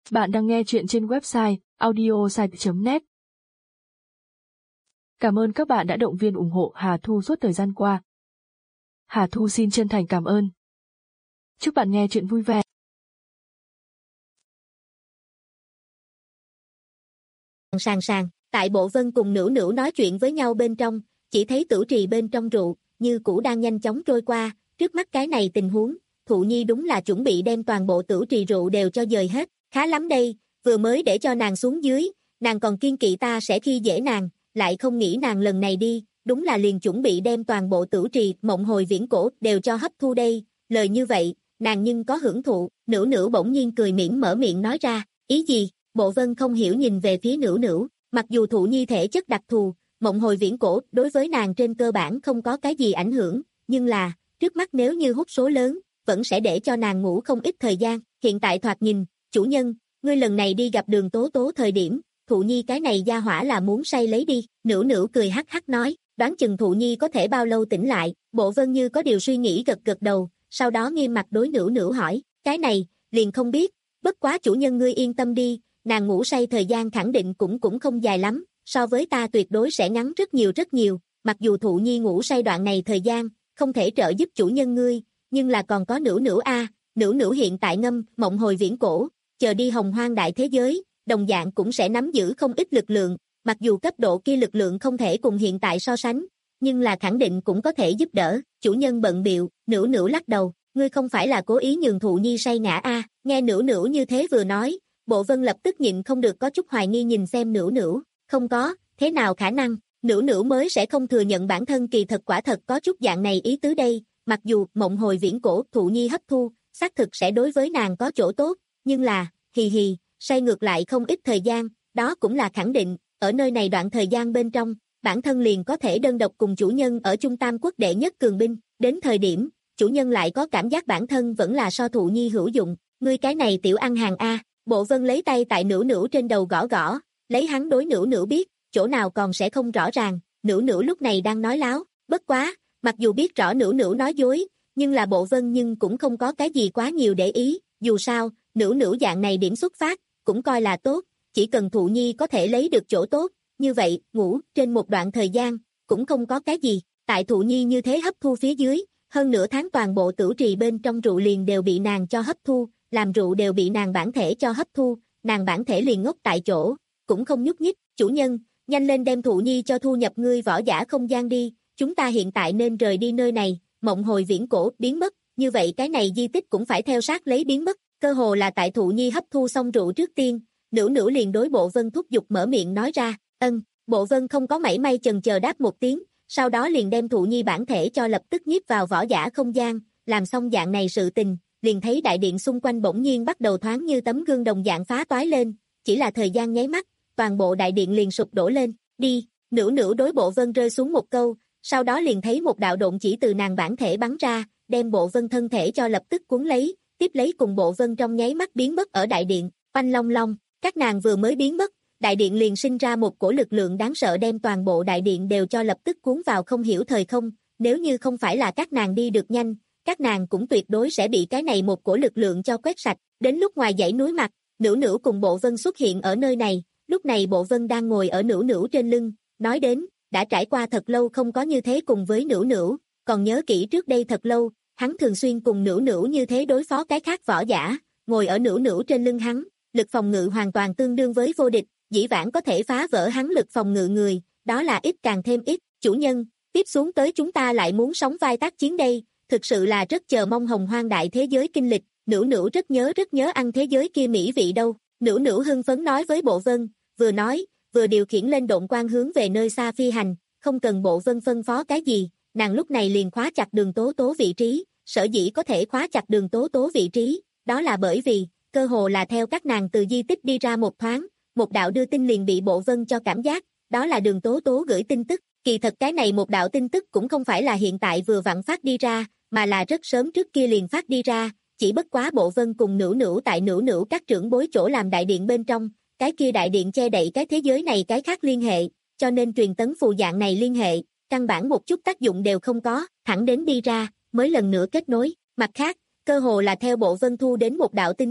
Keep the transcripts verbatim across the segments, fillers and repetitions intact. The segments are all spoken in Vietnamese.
Bạn đang nghe chuyện trên website audiosite chấm net. Cảm ơn các bạn đã động viên ủng hộ Hà Thu suốt thời gian qua. Hà Thu xin chân thành cảm ơn. Chúc bạn nghe chuyện vui vẻ. Sàng sàng, tại Bộ Vân cùng Nữu Nữu nói chuyện với nhau bên trong, chỉ thấy Tửu Trì bên trong rượu, như cũ đang nhanh chóng trôi qua, trước mắt cái này tình huống, Thụ Nhi đúng là chuẩn bị đem toàn bộ Tửu Trì rượu đều cho dời hết, khá lắm đây, vừa mới để cho nàng xuống dưới, nàng còn kiên kỵ ta sẽ khi dễ nàng, lại không nghĩ nàng lần này đi, đúng là liền chuẩn bị đem toàn bộ Tửu Trì, Mộng Hồi Viễn Cổ đều cho hấp thu đây, lời như vậy, nàng nhưng có hưởng thụ, Nữu Nữu bỗng nhiên cười mỉm mở miệng nói ra, ý gì? Bộ Vân không hiểu nhìn về phía Nữu Nữu, mặc dù Thụ Nhi thể chất đặc thù, Mộng Hồi Viễn Cổ đối với nàng trên cơ bản không có cái gì ảnh hưởng, nhưng là, trước mắt nếu như hút số lớn, vẫn sẽ để cho nàng ngủ không ít thời gian, hiện tại thoạt nhìn, chủ nhân, ngươi lần này đi gặp Đường Tố Tố thời điểm, Thụ Nhi cái này gia hỏa là muốn say lấy đi, Nữu Nữu cười hắc hắc nói, đoán chừng Thụ Nhi có thể bao lâu tỉnh lại, Bộ Vân như có điều suy nghĩ gật gật đầu, sau đó nghiêm mặt đối Nữu Nữu hỏi, cái này, liền không biết, bất quá chủ nhân ngươi yên tâm đi, nàng ngủ say thời gian khẳng định cũng cũng không dài lắm, so với ta tuyệt đối sẽ ngắn rất nhiều rất nhiều, mặc dù Thụ Nhi ngủ say đoạn này thời gian, không thể trợ giúp chủ nhân ngươi, nhưng là còn có Nữu Nữu a, Nữu Nữu hiện tại ngâm Mộng Hồi Viễn Cổ, chờ đi Hồng Hoang đại thế giới, đồng dạng cũng sẽ nắm giữ không ít lực lượng, mặc dù cấp độ kia lực lượng không thể cùng hiện tại so sánh, nhưng là khẳng định cũng có thể giúp đỡ, chủ nhân bận biệu, Nữu Nữu lắc đầu, ngươi không phải là cố ý nhường Thụ Nhi say ngã a, nghe Nữu Nữu như thế vừa nói, Bộ Vân lập tức nhịn không được có chút hoài nghi nhìn xem Nữu Nữu, không có, thế nào khả năng, Nữu Nữu mới sẽ không thừa nhận bản thân kỳ thật quả thật có chút dạng này ý tứ đây, mặc dù Mộng Hồi Viễn Cổ Thụ Nhi hấp thu, xác thực sẽ đối với nàng có chỗ tốt, nhưng là, hì hì, say ngược lại không ít thời gian, đó cũng là khẳng định, ở nơi này đoạn thời gian bên trong, bản thân liền có thể đơn độc cùng chủ nhân ở Trung Tam Quốc đệ nhất cường binh, đến thời điểm, chủ nhân lại có cảm giác bản thân vẫn là so Thụ Nhi hữu dụng, ngươi cái này tiểu ăn hàng a. Bộ Vân lấy tay tại Nữu Nữu trên đầu gõ gõ, lấy hắn đối Nữu Nữu biết, chỗ nào còn sẽ không rõ ràng, Nữu Nữu lúc này đang nói láo, bất quá, mặc dù biết rõ Nữu Nữu nói dối, nhưng là Bộ Vân nhưng cũng không có cái gì quá nhiều để ý, dù sao, Nữu Nữu dạng này điểm xuất phát, cũng coi là tốt, chỉ cần Thụ Nhi có thể lấy được chỗ tốt, như vậy, ngủ, trên một đoạn thời gian, cũng không có cái gì, tại Thụ Nhi như thế hấp thu phía dưới, hơn nửa tháng toàn bộ Tửu Trì bên trong rượu liền đều bị nàng cho hấp thu, làm rượu đều bị nàng bản thể cho hấp thu, nàng bản thể liền ngốc tại chỗ, cũng không nhúc nhích, chủ nhân, nhanh lên đem Thụ Nhi cho thu nhập ngươi võ giả không gian đi, chúng ta hiện tại nên rời đi nơi này, Mộng Hồi Viễn Cổ biến mất, như vậy cái này di tích cũng phải theo sát lấy biến mất, cơ hồ là tại Thụ Nhi hấp thu xong rượu trước tiên, Nữu Nữu liền đối Bộ Vân thúc giục mở miệng nói ra, ân, Bộ Vân không có mảy may chần chờ đáp một tiếng, sau đó liền đem Thụ Nhi bản thể cho lập tức nhiếp vào võ giả không gian, làm xong dạng này sự tình, liền thấy đại điện xung quanh bỗng nhiên bắt đầu thoáng như tấm gương đồng dạng phá toái lên, chỉ là thời gian nháy mắt, toàn bộ đại điện liền sụp đổ lên, đi, Nữu Nữu đối Bộ Vân rơi xuống một câu, sau đó liền thấy một đạo độn chỉ từ nàng bản thể bắn ra, đem Bộ Vân thân thể cho lập tức cuốn lấy, tiếp lấy cùng Bộ Vân trong nháy mắt biến mất ở đại điện, oanh long long, các nàng vừa mới biến mất, đại điện liền sinh ra một cổ lực lượng đáng sợ đem toàn bộ đại điện đều cho lập tức cuốn vào không hiểu thời không, nếu như không phải là các nàng đi được nhanh, các nàng cũng tuyệt đối sẽ bị cái này một cổ lực lượng cho quét sạch, đến lúc ngoài dãy núi mặt, Nữu Nữu cùng Bộ Vân xuất hiện ở nơi này, lúc này Bộ Vân đang ngồi ở Nữu Nữu trên lưng, nói đến, đã trải qua thật lâu không có như thế cùng với Nữu Nữu, còn nhớ kỹ trước đây thật lâu, hắn thường xuyên cùng Nữu Nữu như thế đối phó cái khác võ giả, ngồi ở Nữu Nữu trên lưng hắn, lực phòng ngự hoàn toàn tương đương với vô địch, dĩ vãng có thể phá vỡ hắn lực phòng ngự người, đó là ít càng thêm ít, chủ nhân, tiếp xuống tới chúng ta lại muốn sóng vai tác chiến đây, thực sự là rất chờ mong Hồng Hoang đại thế giới kinh lịch, Nữu Nữu rất nhớ rất nhớ ăn thế giới kia mỹ vị đâu, Nữu Nữu hưng phấn nói với Bộ Vân, vừa nói, vừa điều khiển lên độn quang hướng về nơi xa phi hành, không cần Bộ Vân phân phó cái gì, nàng lúc này liền khóa chặt Đường Tố Tố vị trí, sở dĩ có thể khóa chặt Đường Tố Tố vị trí, đó là bởi vì, cơ hồ là theo các nàng từ di tích đi ra một thoáng, một đạo đưa tin liền bị Bộ Vân cho cảm giác, đó là Đường Tố Tố gửi tin tức, kỳ thật cái này một đạo tin tức cũng không phải là hiện tại vừa vặn phát đi ra, mà là rất sớm trước kia liền phát đi ra, chỉ bất quá Bộ Vân cùng Nữu Nữu tại Nữu Nữu các trưởng bối chỗ làm đại điện bên trong, cái kia đại điện che đậy cái thế giới này cái khác liên hệ, cho nên truyền tấn phù dạng này liên hệ, căn bản một chút tác dụng đều không có, thẳng đến đi ra, mới lần nữa kết nối, mặt khác, cơ hồ là theo Bộ Vân thu đến một đạo tin tức,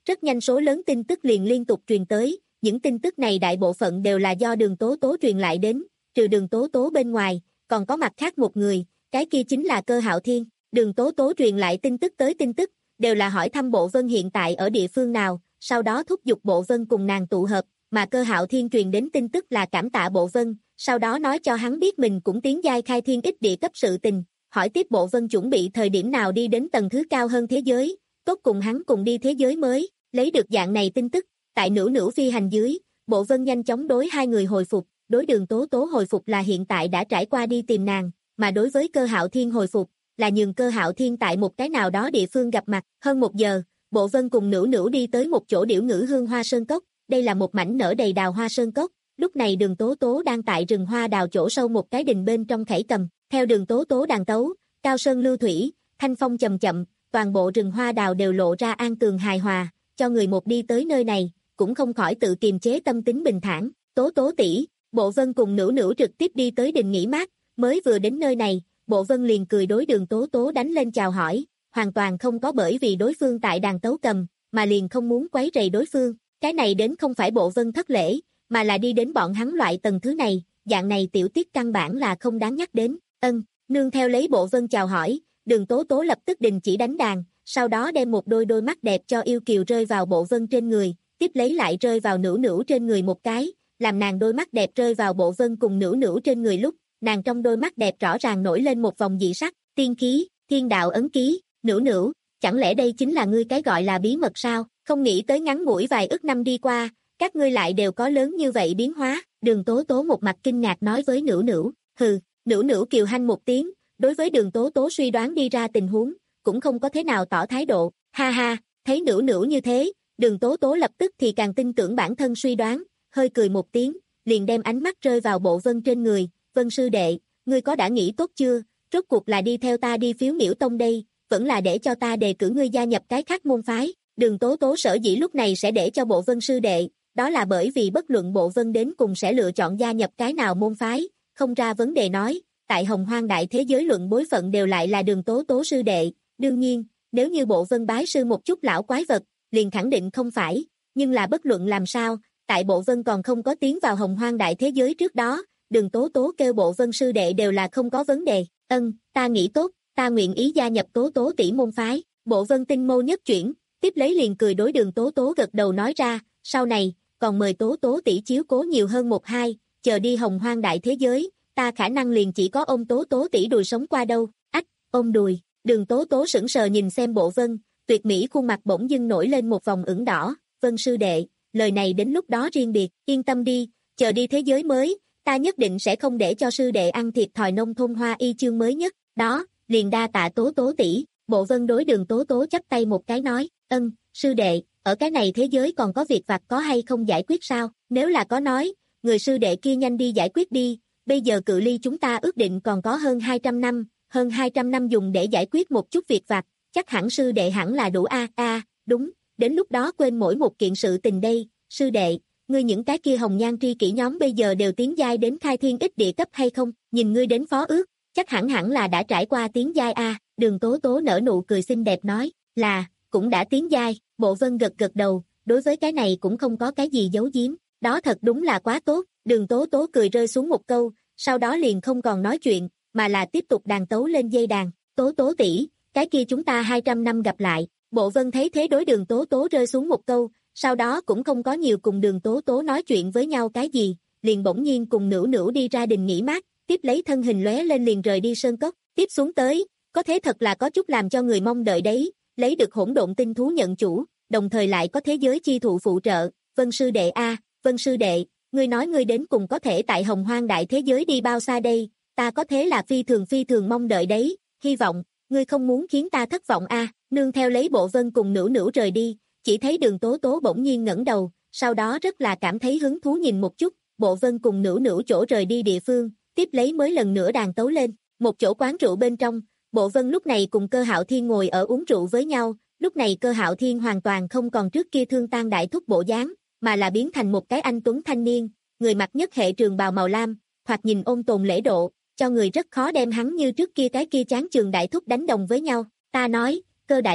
Rất nhanh số lớn tin tức liền liên tục truyền tới, những tin tức này đại bộ phận đều là do Đường Tố Tố truyền lại đến, trừ Đường Tố Tố bên ngoài, còn có mặt khác một người, cái kia chính là Cơ Hạo Thiên. Đường Tố Tố truyền lại tin tức tới tin tức, đều là hỏi thăm Bộ Vân hiện tại ở địa phương nào, sau đó thúc giục Bộ Vân cùng nàng tụ hợp, mà Cơ Hạo Thiên truyền đến tin tức là cảm tạ Bộ Vân, sau đó nói cho hắn biết mình cũng tiến giai khai thiên ích địa cấp sự tình, hỏi tiếp Bộ Vân chuẩn bị thời điểm nào đi đến tầng thứ cao hơn thế giới, tốt cùng hắn cùng đi thế giới mới, lấy được dạng này tin tức, tại Nữu Nữu phi hành dưới, Bộ Vân nhanh chóng đối hai người hồi phục, đối Đường Tố Tố hồi phục là hiện tại đã trải qua đi tìm nàng, mà đối với Cơ Hạo Thiên hồi phục, là nhường Cơ Hạo Thiên tại một cái nào đó địa phương gặp mặt, hơn một giờ, Bộ Vân cùng Nữu Nữu đi tới một chỗ điểu ngữ hương hoa sơn cốc, đây là một mảnh nở đầy đào hoa sơn cốc, lúc này Đường Tố Tố đang tại rừng hoa đào chỗ sâu một cái đình bên trong khẩy cầm, theo Đường Tố Tố đàn tấu, cao sơn lưu thủy, thanh phong chậm chậm, toàn bộ rừng hoa đào đều lộ ra an tường hài hòa, cho người một đi tới nơi này, cũng không khỏi tự kiềm chế tâm tính bình thản. Tố Tố tỷ, Bộ Vân cùng Nữu Nữu trực tiếp đi tới đình nghỉ mát, mới vừa đến nơi này, Bộ Vân liền cười đối Đường Tố Tố đánh lên chào hỏi, hoàn toàn không có bởi vì đối phương tại đàn tấu cầm, mà liền không muốn quấy rầy đối phương, cái này đến không phải Bộ Vân thất lễ, mà là đi đến bọn hắn loại tầng thứ này, dạng này tiểu tiết căn bản là không đáng nhắc đến. Ân, nương theo lấy Bộ Vân chào hỏi, Đường Tố Tố lập tức đình chỉ đánh đàn, sau đó đem một đôi đôi mắt đẹp cho yêu kiều rơi vào Bộ Vân trên người, tiếp lấy lại rơi vào Nữu Nữu trên người một cái, làm nàng đôi mắt đẹp rơi vào Bộ Vân cùng Nữu Nữu trên người lúc, nàng trong đôi mắt đẹp rõ ràng nổi lên một vòng dị sắc, tiên khí, thiên đạo ấn ký, Nữu Nữu, chẳng lẽ đây chính là ngươi cái gọi là bí mật sao? Không nghĩ tới ngắn ngủi vài ức năm đi qua, các ngươi lại đều có lớn như vậy biến hóa. Đường Tố Tố một mặt kinh ngạc nói với Nữu Nữu, hừ, Nữu Nữu kiều hanh một tiếng, đối với Đường Tố Tố suy đoán đi ra tình huống, cũng không có thế nào tỏ thái độ, ha ha, thấy Nữu Nữu như thế, Đường Tố Tố lập tức thì càng tin tưởng bản thân suy đoán, hơi cười một tiếng, liền đem ánh mắt rơi vào Bộ Vân trên người, Vân sư đệ, ngươi có đã nghĩ tốt chưa, rốt cuộc là đi theo ta đi phiếu miễu tông đây, vẫn là để cho ta đề cử ngươi gia nhập cái khác môn phái. Đường Tố Tố sở dĩ lúc này sẽ để cho Bộ Vân sư đệ, đó là bởi vì bất luận Bộ Vân đến cùng sẽ lựa chọn gia nhập cái nào môn phái, không ra vấn đề nói, tại Hồng Hoang đại thế giới luận bối phận đều lại là Đường Tố Tố sư đệ, đương nhiên, nếu như Bộ Vân bái sư một chút lão quái vật, liền khẳng định không phải, nhưng là bất luận làm sao, tại Bộ Vân còn không có tiến vào Hồng Hoang đại thế giới trước đó, Đường Tố Tố kêu Bộ Vân sư đệ đều là không có vấn đề. Ân, ta nghĩ tốt, ta nguyện ý gia nhập Tố Tố tỷ môn phái. Bộ Vân tinh mâu nhất chuyển, tiếp lấy liền cười đối Đường Tố Tố gật đầu nói ra, sau này, còn mời Tố Tố tỷ chiếu cố nhiều hơn một hai, chờ đi Hồng Hoang đại thế giới, ta khả năng liền chỉ có ôm Tố Tố tỷ đùi sống qua đâu. Ách, ôm đùi. Đường Tố Tố sững sờ nhìn xem Bộ Vân, tuyệt mỹ khuôn mặt bỗng dưng nổi lên một vòng ửng đỏ. Vân sư đệ, lời này đến lúc đó riêng biệt, yên tâm đi, chờ đi thế giới mới, ta nhất định sẽ không để cho sư đệ ăn thiệt thòi nông thôn hoa y chương mới nhất. Đó, liền đa tạ Tố Tố tỷ. Bộ Vân đối Đường Tố Tố chắp tay một cái nói, ân, sư đệ, ở cái này thế giới còn có việc vặt có hay không giải quyết sao? Nếu là có nói, người sư đệ kia nhanh đi giải quyết đi, bây giờ cự ly chúng ta ước định còn có hơn hai trăm năm, hơn hai trăm năm dùng để giải quyết một chút việc vặt, chắc hẳn sư đệ hẳn là đủ a a, à, đúng, đến lúc đó quên mỗi một kiện sự tình đây, sư đệ, ngươi những cái kia hồng nhan tri kỷ nhóm bây giờ đều tiến giai đến khai thiên ích địa cấp hay không, nhìn ngươi đến phó ước, chắc hẳn hẳn là đã trải qua tiến giai a. Đường Tố Tố nở nụ cười xinh đẹp nói, là, cũng đã tiến giai. Bộ Vân gật gật đầu, đối với cái này cũng không có cái gì giấu giếm, đó thật đúng là quá tốt. Đường Tố Tố cười rơi xuống một câu, sau đó liền không còn nói chuyện, mà là tiếp tục đàn tấu lên dây đàn. Tố Tố tỷ, cái kia chúng ta hai trăm năm gặp lại. Bộ Vân thấy thế đối Đường Tố Tố rơi xuống một câu, sau đó cũng không có nhiều cùng Đường Tố Tố nói chuyện với nhau cái gì, liền bỗng nhiên cùng Nữu Nữu đi ra đình nghỉ mát, tiếp lấy thân hình lóe lên liền rời đi sơn cốc. Tiếp xuống tới, có thế thật là có chút làm cho người mong đợi đấy, lấy được hỗn độn tinh thú nhận chủ, đồng thời lại có thế giới chi thụ phụ trợ. Vân sư đệ a, à, Vân sư đệ, ngươi nói ngươi đến cùng có thể tại Hồng Hoang đại thế giới đi bao xa đây, ta có thế là phi thường phi thường mong đợi đấy, hy vọng, ngươi không muốn khiến ta thất vọng a. À. Nương theo lấy Bộ Vân cùng Nữu Nữu rời đi, chỉ thấy Đường Tố Tố bỗng nhiên ngẩng đầu, sau đó rất là cảm thấy hứng thú nhìn một chút, Bộ Vân cùng Nữu Nữu chỗ rời đi địa phương, tiếp lấy mới lần nữa đàn tấu lên, một chỗ quán rượu bên trong, Bộ Vân lúc này cùng Cơ Hạo Thiên ngồi ở uống rượu với nhau, lúc này Cơ Hạo Thiên hoàn toàn không còn trước kia thương tan đại thúc bộ dáng, mà là biến thành một cái anh tuấn thanh niên, người mặc nhất hệ trường bào màu lam, hoặc nhìn ôn tồn lễ độ, cho người rất khó đem hắn như trước kia cái kia chán trường đại thúc đánh đồng với nhau. Ta nói, Cơ đại thúc,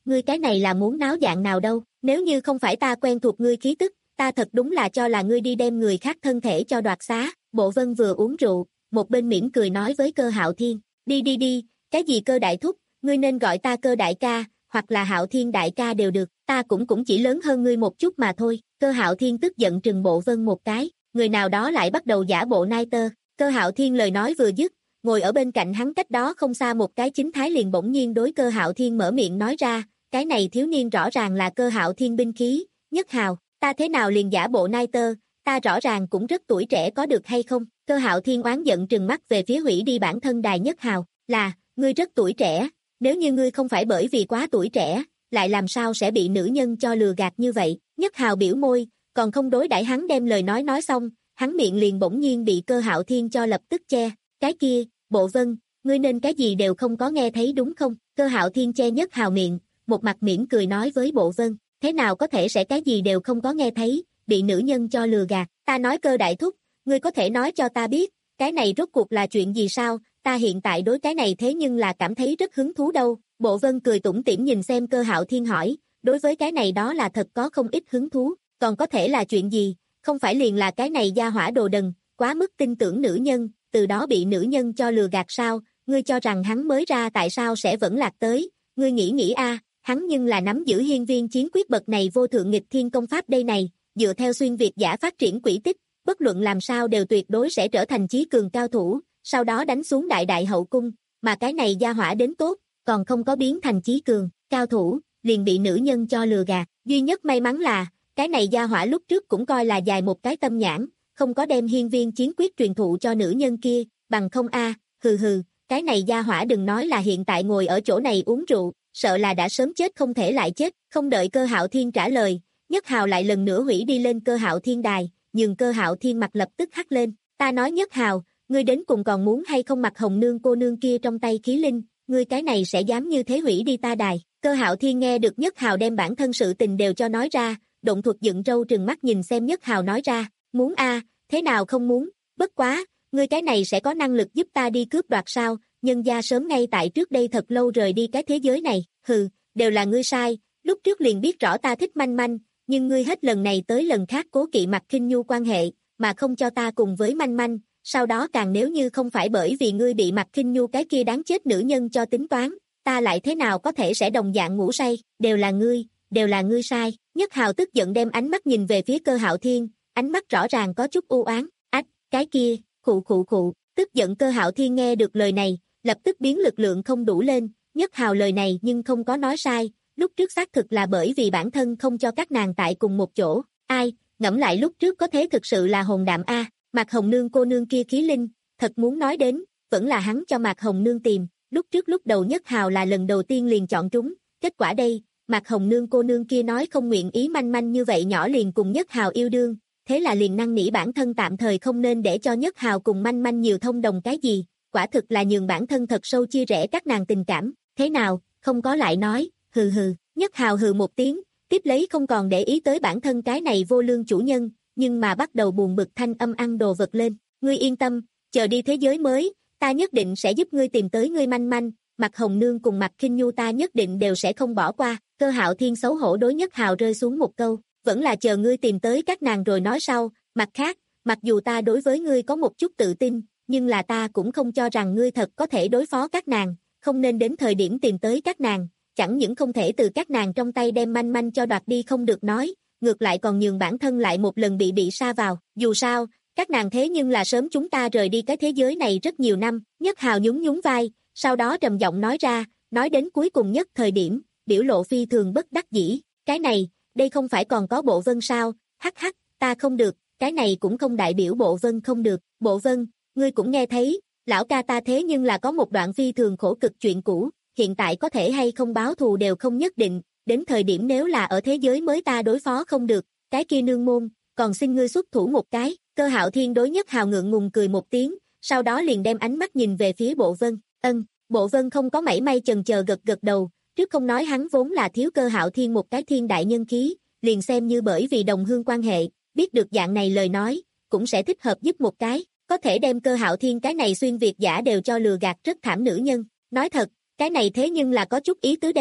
ngươi cái này là muốn náo dạng nào đâu, nếu như không phải ta quen thuộc ngươi khí tức, ta thật đúng là cho là ngươi đi đem người khác thân thể cho đoạt xá. Bộ Vân vừa uống rượu, một bên mỉm cười nói với Cơ Hạo Thiên, đi đi đi, cái gì Cơ đại thúc, ngươi nên gọi ta Cơ đại ca, hoặc là Hạo Thiên đại ca đều được, ta cũng cũng chỉ lớn hơn ngươi một chút mà thôi. Cơ Hạo Thiên tức giận trừng Bộ Vân một cái, người nào đó lại bắt đầu giả bộ nai tơ. Cơ Hạo Thiên lời nói vừa dứt, ngồi ở bên cạnh hắn cách đó không xa một cái chính thái liền bỗng nhiên đối Cơ Hạo Thiên mở miệng nói ra, cái này thiếu niên rõ ràng là Cơ Hạo Thiên binh khí, Nhất Hào, ta thế nào liền giả bộ nai tơ, ta rõ ràng cũng rất tuổi trẻ có được hay không? Cơ Hạo Thiên oán giận trừng mắt về phía hủy đi bản thân đài Nhất Hào, là, ngươi rất tuổi trẻ, nếu như ngươi không phải bởi vì quá tuổi trẻ, lại làm sao sẽ bị nữ nhân cho lừa gạt như vậy? Nhất Hào biểu môi, còn không đối đãi hắn đem lời nói nói xong, hắn miệng liền bỗng nhiên bị Cơ Hạo Thiên cho lập tức che, cái kia, Bộ Vân, ngươi nên cái gì đều không có nghe thấy đúng không? Cơ Hạo Thiên che Nhất Hào miệng, một mặt mỉm cười nói với Bộ Vân, thế nào có thể sẽ cái gì đều không có nghe thấy, bị nữ nhân cho lừa gạt, ta nói Cơ đại thúc, ngươi có thể nói cho ta biết, cái này rốt cuộc là chuyện gì sao, ta hiện tại đối cái này thế nhưng là cảm thấy rất hứng thú đâu. Bộ Vân cười tủm tỉm nhìn xem Cơ Hạo Thiên hỏi, đối với cái này đó là thật có không ít hứng thú, còn có thể là chuyện gì, không phải liền là cái này gia hỏa đồ đần, quá mức tin tưởng nữ nhân, từ đó bị nữ nhân cho lừa gạt sao, ngươi cho rằng hắn mới ra tại sao sẽ vẫn lạc tới, ngươi nghĩ nghĩ a, hắn nhưng là nắm giữ hiên viên chiến quyết bậc này vô thượng nghịch thiên công pháp đây này, dựa theo xuyên việt giả phát triển quỹ tích, bất luận làm sao đều tuyệt đối sẽ trở thành chí cường cao thủ, sau đó đánh xuống đại đại hậu cung, mà cái này gia hỏa đến tốt, còn không có biến thành chí cường cao thủ, liền bị nữ nhân cho lừa gạt, duy nhất may mắn là, cái này gia hỏa lúc trước cũng coi là dài một cái tâm nhãn, không có đem hiên viên chiến quyết truyền thụ cho nữ nhân kia, bằng không a, hừ hừ, cái này gia hỏa đừng nói là hiện tại ngồi ở chỗ này uống rượu, sợ là đã sớm chết không thể lại chết. Không đợi Cơ Hạo Thiên trả lời, Nhất Hào lại lần nữa hủy đi lên Cơ Hạo Thiên đài, nhưng Cơ Hạo Thiên mặt lập tức hắt lên, ta nói Nhất Hào, ngươi đến cùng còn muốn hay không mặc Hồng Nương cô nương kia trong tay khí linh, ngươi cái này sẽ dám như thế hủy đi ta đài. Cơ Hạo Thiên nghe được Nhất Hào đem bản thân sự tình đều cho nói ra, động thuật dựng râu trừng mắt nhìn xem Nhất Hào nói ra, muốn a, thế nào không muốn, bất quá, ngươi cái này sẽ có năng lực giúp ta đi cướp đoạt sao, nhân gia sớm ngay tại trước đây thật lâu rời đi cái thế giới này, hừ, đều là ngươi sai, lúc trước liền biết rõ ta thích manh manh, nhưng ngươi hết lần này tới lần khác cố kỵ Mạc Khinh Nhu quan hệ, mà không cho ta cùng với manh manh, sau đó càng nếu như không phải bởi vì ngươi bị Mạc Khinh Nhu cái kia đáng chết nữ nhân cho tính toán, ta lại thế nào có thể sẽ đồng dạng ngủ say, đều là ngươi, đều là ngươi sai. Nhất Hào tức giận đem ánh mắt nhìn về phía Cơ Hạo Thiên, ánh mắt rõ ràng có chút u oán, ách, cái kia, khụ khụ khụ, tức giận Cơ Hạo Thiên nghe được lời này, lập tức biến lực lượng không đủ lên, Nhất Hào lời này nhưng không có nói sai, lúc trước xác thực là bởi vì bản thân không cho các nàng tại cùng một chỗ, ai, ngẫm lại lúc trước có thế thực sự là hồn đạm a, Mạc Hồng Nương cô nương kia khí linh, thật muốn nói đến, vẫn là hắn cho Mạc Hồng Nương tìm, lúc trước lúc đầu Nhất Hào là lần đầu tiên liền chọn trúng, kết quả đây, Mạc Hồng Nương cô nương kia nói không nguyện ý manh manh như vậy nhỏ liền cùng Nhất Hào yêu đương, thế là liền năn nỉ bản thân tạm thời không nên để cho Nhất Hào cùng manh manh nhiều thông đồng cái gì, quả thực là nhường bản thân thật sâu chia rẽ các nàng tình cảm, thế nào, không có lại nói, hừ hừ, Nhất Hào hừ một tiếng, tiếp lấy không còn để ý tới bản thân cái này vô lương chủ nhân, nhưng mà bắt đầu buồn bực thanh âm ăn đồ vật lên, ngươi yên tâm, chờ đi thế giới mới, ta nhất định sẽ giúp ngươi tìm tới ngươi manh manh, Mạc Hồng Nương cùng Mạc Khinh Nhu ta nhất định đều sẽ không bỏ qua. Cơ Hạo Thiên xấu hổ đối Nhất Hào rơi xuống một câu, vẫn là chờ ngươi tìm tới các nàng rồi nói sau, mặt khác, mặc dù ta đối với ngươi có một chút tự tin, nhưng là ta cũng không cho rằng ngươi thật có thể đối phó các nàng, không nên đến thời điểm tìm tới các nàng, chẳng những không thể từ các nàng trong tay đem manh manh cho đoạt đi không được nói, ngược lại còn nhường bản thân lại một lần bị bị sa vào, dù sao, các nàng thế nhưng là sớm chúng ta rời đi cái thế giới này rất nhiều năm. Nhất Hào nhún nhún vai, sau đó trầm giọng nói ra, nói đến cuối cùng nhất thời điểm, biểu lộ phi thường bất đắc dĩ, cái này, đây không phải còn có Bộ Vân sao, hắc hắc, ta không được, cái này cũng không đại biểu Bộ Vân không được, Bộ Vân, ngươi cũng nghe thấy, lão ca ta thế nhưng là có một đoạn phi thường khổ cực chuyện cũ, hiện tại có thể hay không báo thù đều không nhất định, đến thời điểm nếu là ở thế giới mới ta đối phó không được, cái kia nương môn, còn xin ngươi xuất thủ một cái. Cơ Hạo Thiên đối Nhất Hào ngượng ngùng cười một tiếng, sau đó liền đem ánh mắt nhìn về phía Bộ Vân, ân, Bộ Vân không có mảy may chần chờ gật gật đầu, trước không nói hắn vốn là thiếu Cơ Hạo Thiên một cái thiên đại nhân khí, liền xem như bởi vì đồng hương quan hệ, biết được dạng này lời nói, cũng sẽ thích hợp giúp một cái, có thể đem Cơ Hạo Thiên cái này xuyên việt giả đều cho lừa gạt rất thảm nữ nhân, nói thật, cái này thế nhưng là có chút ý tứ đây,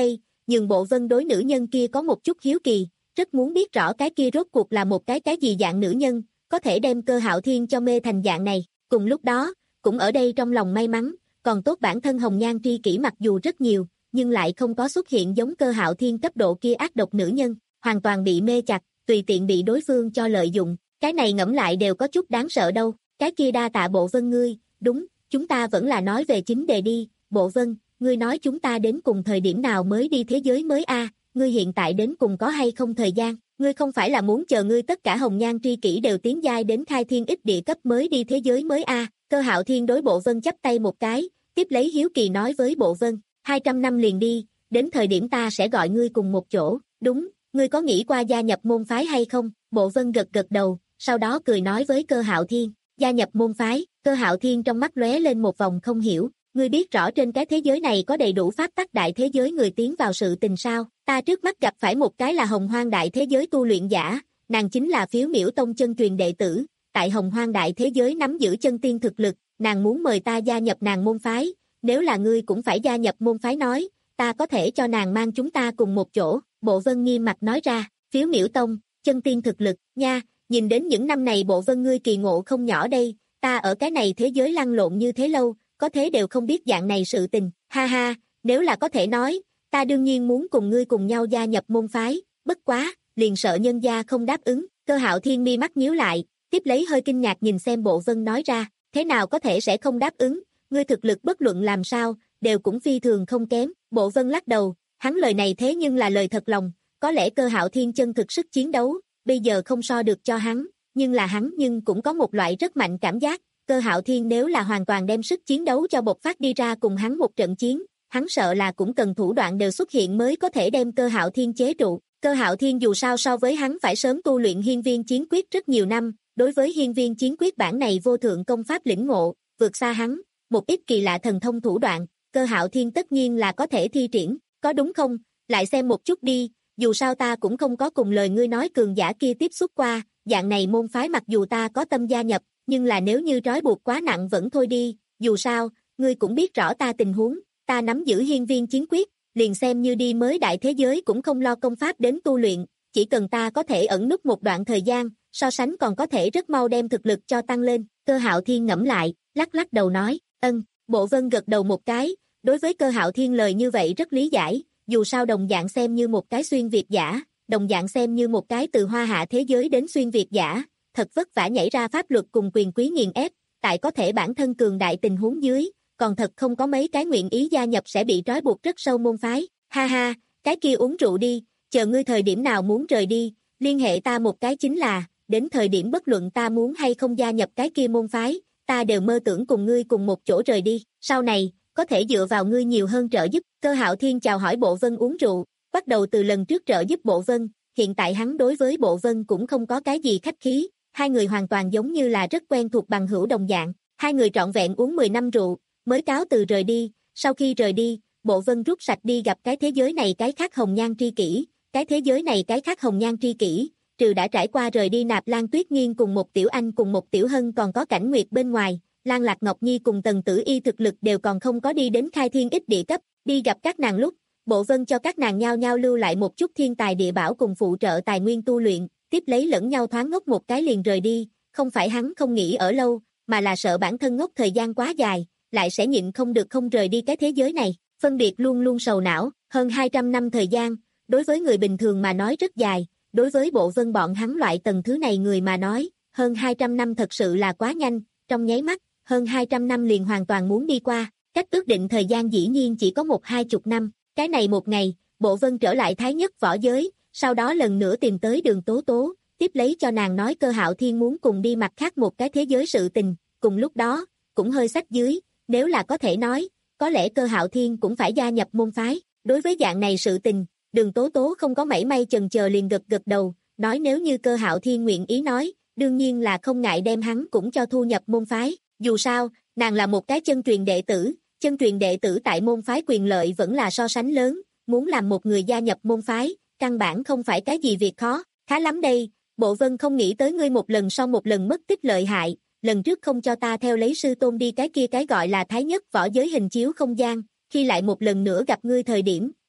nhưng Bộ Vân đối nữ nhân kia có một chút hiếu kỳ, rất muốn biết rõ cái kia rốt cuộc là một cái cái gì dạng nữ nhân, có thể đem Cơ Hạo Thiên cho mê thành dạng này. Cùng lúc đó, cũng ở đây trong lòng may mắn, còn tốt bản thân hồng nhan tri kỷ mặc dù rất nhiều, nhưng lại không có xuất hiện giống Cơ Hạo Thiên cấp độ kia ác độc nữ nhân, hoàn toàn bị mê chặt, tùy tiện bị đối phương cho lợi dụng. Cái này ngẫm lại đều có chút đáng sợ đâu. Cái kia đa tạ Bộ Vân ngươi, đúng, chúng ta vẫn là nói về chính đề đi. Bộ Vân, ngươi nói chúng ta đến cùng thời điểm nào mới đi thế giới mới a? À, ngươi hiện tại đến cùng có hay không thời gian? Ngươi không phải là muốn chờ ngươi tất cả hồng nhan tri kỷ đều tiến giai đến khai thiên ích địa cấp mới đi thế giới mới a? À, Cơ Hạo Thiên đối Bộ Vân chắp tay một cái, tiếp lấy hiếu kỳ nói với Bộ Vân, hai trăm năm liền đi, đến thời điểm ta sẽ gọi ngươi cùng một chỗ, đúng, ngươi có nghĩ qua gia nhập môn phái hay không? Bộ Vân gật gật đầu, sau đó cười nói với Cơ Hạo Thiên, gia nhập môn phái. Cơ Hạo Thiên trong mắt lóe lên một vòng không hiểu, ngươi biết rõ trên cái thế giới này có đầy đủ pháp tắc đại thế giới người tiến vào sự tình sao? Ta trước mắt gặp phải một cái là hồng hoang đại thế giới tu luyện giả, nàng chính là Phiếu Miểu Tông chân truyền đệ tử, tại hồng hoang đại thế giới nắm giữ chân tiên thực lực, nàng muốn mời ta gia nhập nàng môn phái, nếu là ngươi cũng phải gia nhập môn phái nói, ta có thể cho nàng mang chúng ta cùng một chỗ. Bộ Vân nghiêm mặt nói ra, Phiếu Miểu Tông, chân tiên thực lực, nha, nhìn đến những năm này Bộ Vân ngươi kỳ ngộ không nhỏ đây, ta ở cái này thế giới lăn lộn như thế lâu, có thế đều không biết dạng này sự tình, ha ha, nếu là có thể nói, ta đương nhiên muốn cùng ngươi cùng nhau gia nhập môn phái, bất quá, liền sợ nhân gia không đáp ứng. Cơ Hạo Thiên mi mắt nhíu lại, tiếp lấy hơi kinh ngạc nhìn xem Bộ Vân nói ra, thế nào có thể sẽ không đáp ứng, ngươi thực lực bất luận làm sao, đều cũng phi thường không kém. Bộ Vân lắc đầu, hắn lời này thế nhưng là lời thật lòng, có lẽ Cơ Hạo Thiên chân thực sức chiến đấu, bây giờ không so được cho hắn, nhưng là hắn nhưng cũng có một loại rất mạnh cảm giác, Cơ Hạo Thiên nếu là hoàn toàn đem sức chiến đấu cho bộc phát đi ra cùng hắn một trận chiến, hắn sợ là cũng cần thủ đoạn đều xuất hiện mới có thể đem Cơ Hạo Thiên chế trụ. Cơ Hạo Thiên dù sao so với hắn phải sớm tu luyện hiên viên chiến quyết rất nhiều năm, đối với hiên viên chiến quyết bản này vô thượng công pháp lĩnh ngộ, vượt xa hắn, một ít kỳ lạ thần thông thủ đoạn, Cơ Hạo Thiên tất nhiên là có thể thi triển, có đúng không? Lại xem một chút đi, dù sao ta cũng không có cùng lời ngươi nói cường giả kia tiếp xúc qua, dạng này môn phái mặc dù ta có tâm gia nhập, nhưng là nếu như trói buộc quá nặng vẫn thôi đi, dù sao, ngươi cũng biết rõ ta tình huống, ta nắm giữ hiên viên chiến quyết, liền xem như đi mới đại thế giới cũng không lo công pháp đến tu luyện, chỉ cần ta có thể ẩn núp một đoạn thời gian, so sánh còn có thể rất mau đem thực lực cho tăng lên. Cơ Hạo Thiên ngẫm lại, lắc lắc đầu nói, ân. Bộ Vân gật đầu một cái, đối với Cơ Hạo Thiên lời như vậy rất lý giải, dù sao đồng dạng xem như một cái xuyên việt giả, đồng dạng xem như một cái từ hoa hạ thế giới đến xuyên việt giả, thật vất vả nhảy ra pháp luật cùng quyền quý nghiền ép, tại có thể bản thân cường đại tình huống dưới, còn thật không có mấy cái nguyện ý gia nhập sẽ bị trói buộc rất sâu môn phái. Ha ha, cái kia uống rượu đi, chờ ngươi thời điểm nào muốn rời đi, liên hệ ta một cái chính là, đến thời điểm bất luận ta muốn hay không gia nhập cái kia môn phái, ta đều mơ tưởng cùng ngươi cùng một chỗ rời đi, sau này, có thể dựa vào ngươi nhiều hơn trợ giúp. Cơ Hạo Thiên chào hỏi Bộ Vân uống rượu, bắt đầu từ lần trước trợ giúp Bộ Vân, hiện tại hắn đối với Bộ Vân cũng không có cái gì khách khí, hai người hoàn toàn giống như là rất quen thuộc bằng hữu đồng dạng, hai người trọn vẹn uống mười năm rượu, mới cáo từ rời đi. Sau khi rời đi, Bộ Vân rút sạch đi gặp cái thế giới này cái khác hồng nhan tri kỷ, cái thế giới này cái khác hồng nhan tri kỷ, trừ đã trải qua rời đi Nạp Lan Tuyết Nghiên cùng một Tiểu Anh cùng một Tiểu Hân còn có Cảnh Nguyệt bên ngoài, Lan Lạc Ngọc Nhi cùng Tần Tử Y thực lực đều còn không có đi đến khai thiên ích địa cấp, đi gặp các nàng lúc, Bộ Vân cho các nàng nhau nhau lưu lại một chút thiên tài địa bảo cùng phụ trợ tài nguyên tu luyện, tiếp lấy lẫn nhau thoáng ngốc một cái liền rời đi, không phải hắn không nghĩ ở lâu, mà là sợ bản thân ngốc thời gian quá dài, lại sẽ nhịn không được không rời đi cái thế giới này, phân biệt luôn luôn sầu não, hơn hai trăm năm thời gian, đối với người bình thường mà nói rất dài, đối với Bộ Vân bọn hắn loại tầng thứ này người mà nói, hơn hai trăm năm thật sự là quá nhanh, trong nháy mắt, hơn hai trăm năm liền hoàn toàn muốn đi qua, cách ước định thời gian dĩ nhiên chỉ có một hai chục năm, cái này một ngày, Bộ Vân trở lại Thái Nhất võ giới, sau đó lần nữa tìm tới Đường Tố Tố, tiếp lấy cho nàng nói Cơ Hạo Thiên muốn cùng đi mặt khác một cái thế giới sự tình, cùng lúc đó, cũng hơi sách dưới, nếu là có thể nói, có lẽ Cơ Hạo Thiên cũng phải gia nhập môn phái, đối với dạng này sự tình, Đường Tố Tố không có mảy may chần chờ liền gật gật đầu, nói nếu như Cơ Hạo Thiên nguyện ý nói, đương nhiên là không ngại đem hắn cũng cho thu nhập môn phái, dù sao, nàng là một cái chân truyền đệ tử, chân truyền đệ tử tại môn phái quyền lợi vẫn là so sánh lớn, muốn làm một người gia nhập môn phái, căn bản không phải cái gì việc khó, khá lắm đây, Bộ Vân không nghĩ tới ngươi một lần sau một lần mất tích lợi hại, lần trước không cho ta theo lấy sư tôn đi cái kia cái gọi là Thái Nhất võ giới hình chiếu không gian, khi lại một lần nữa gặp ngươi thời điểm,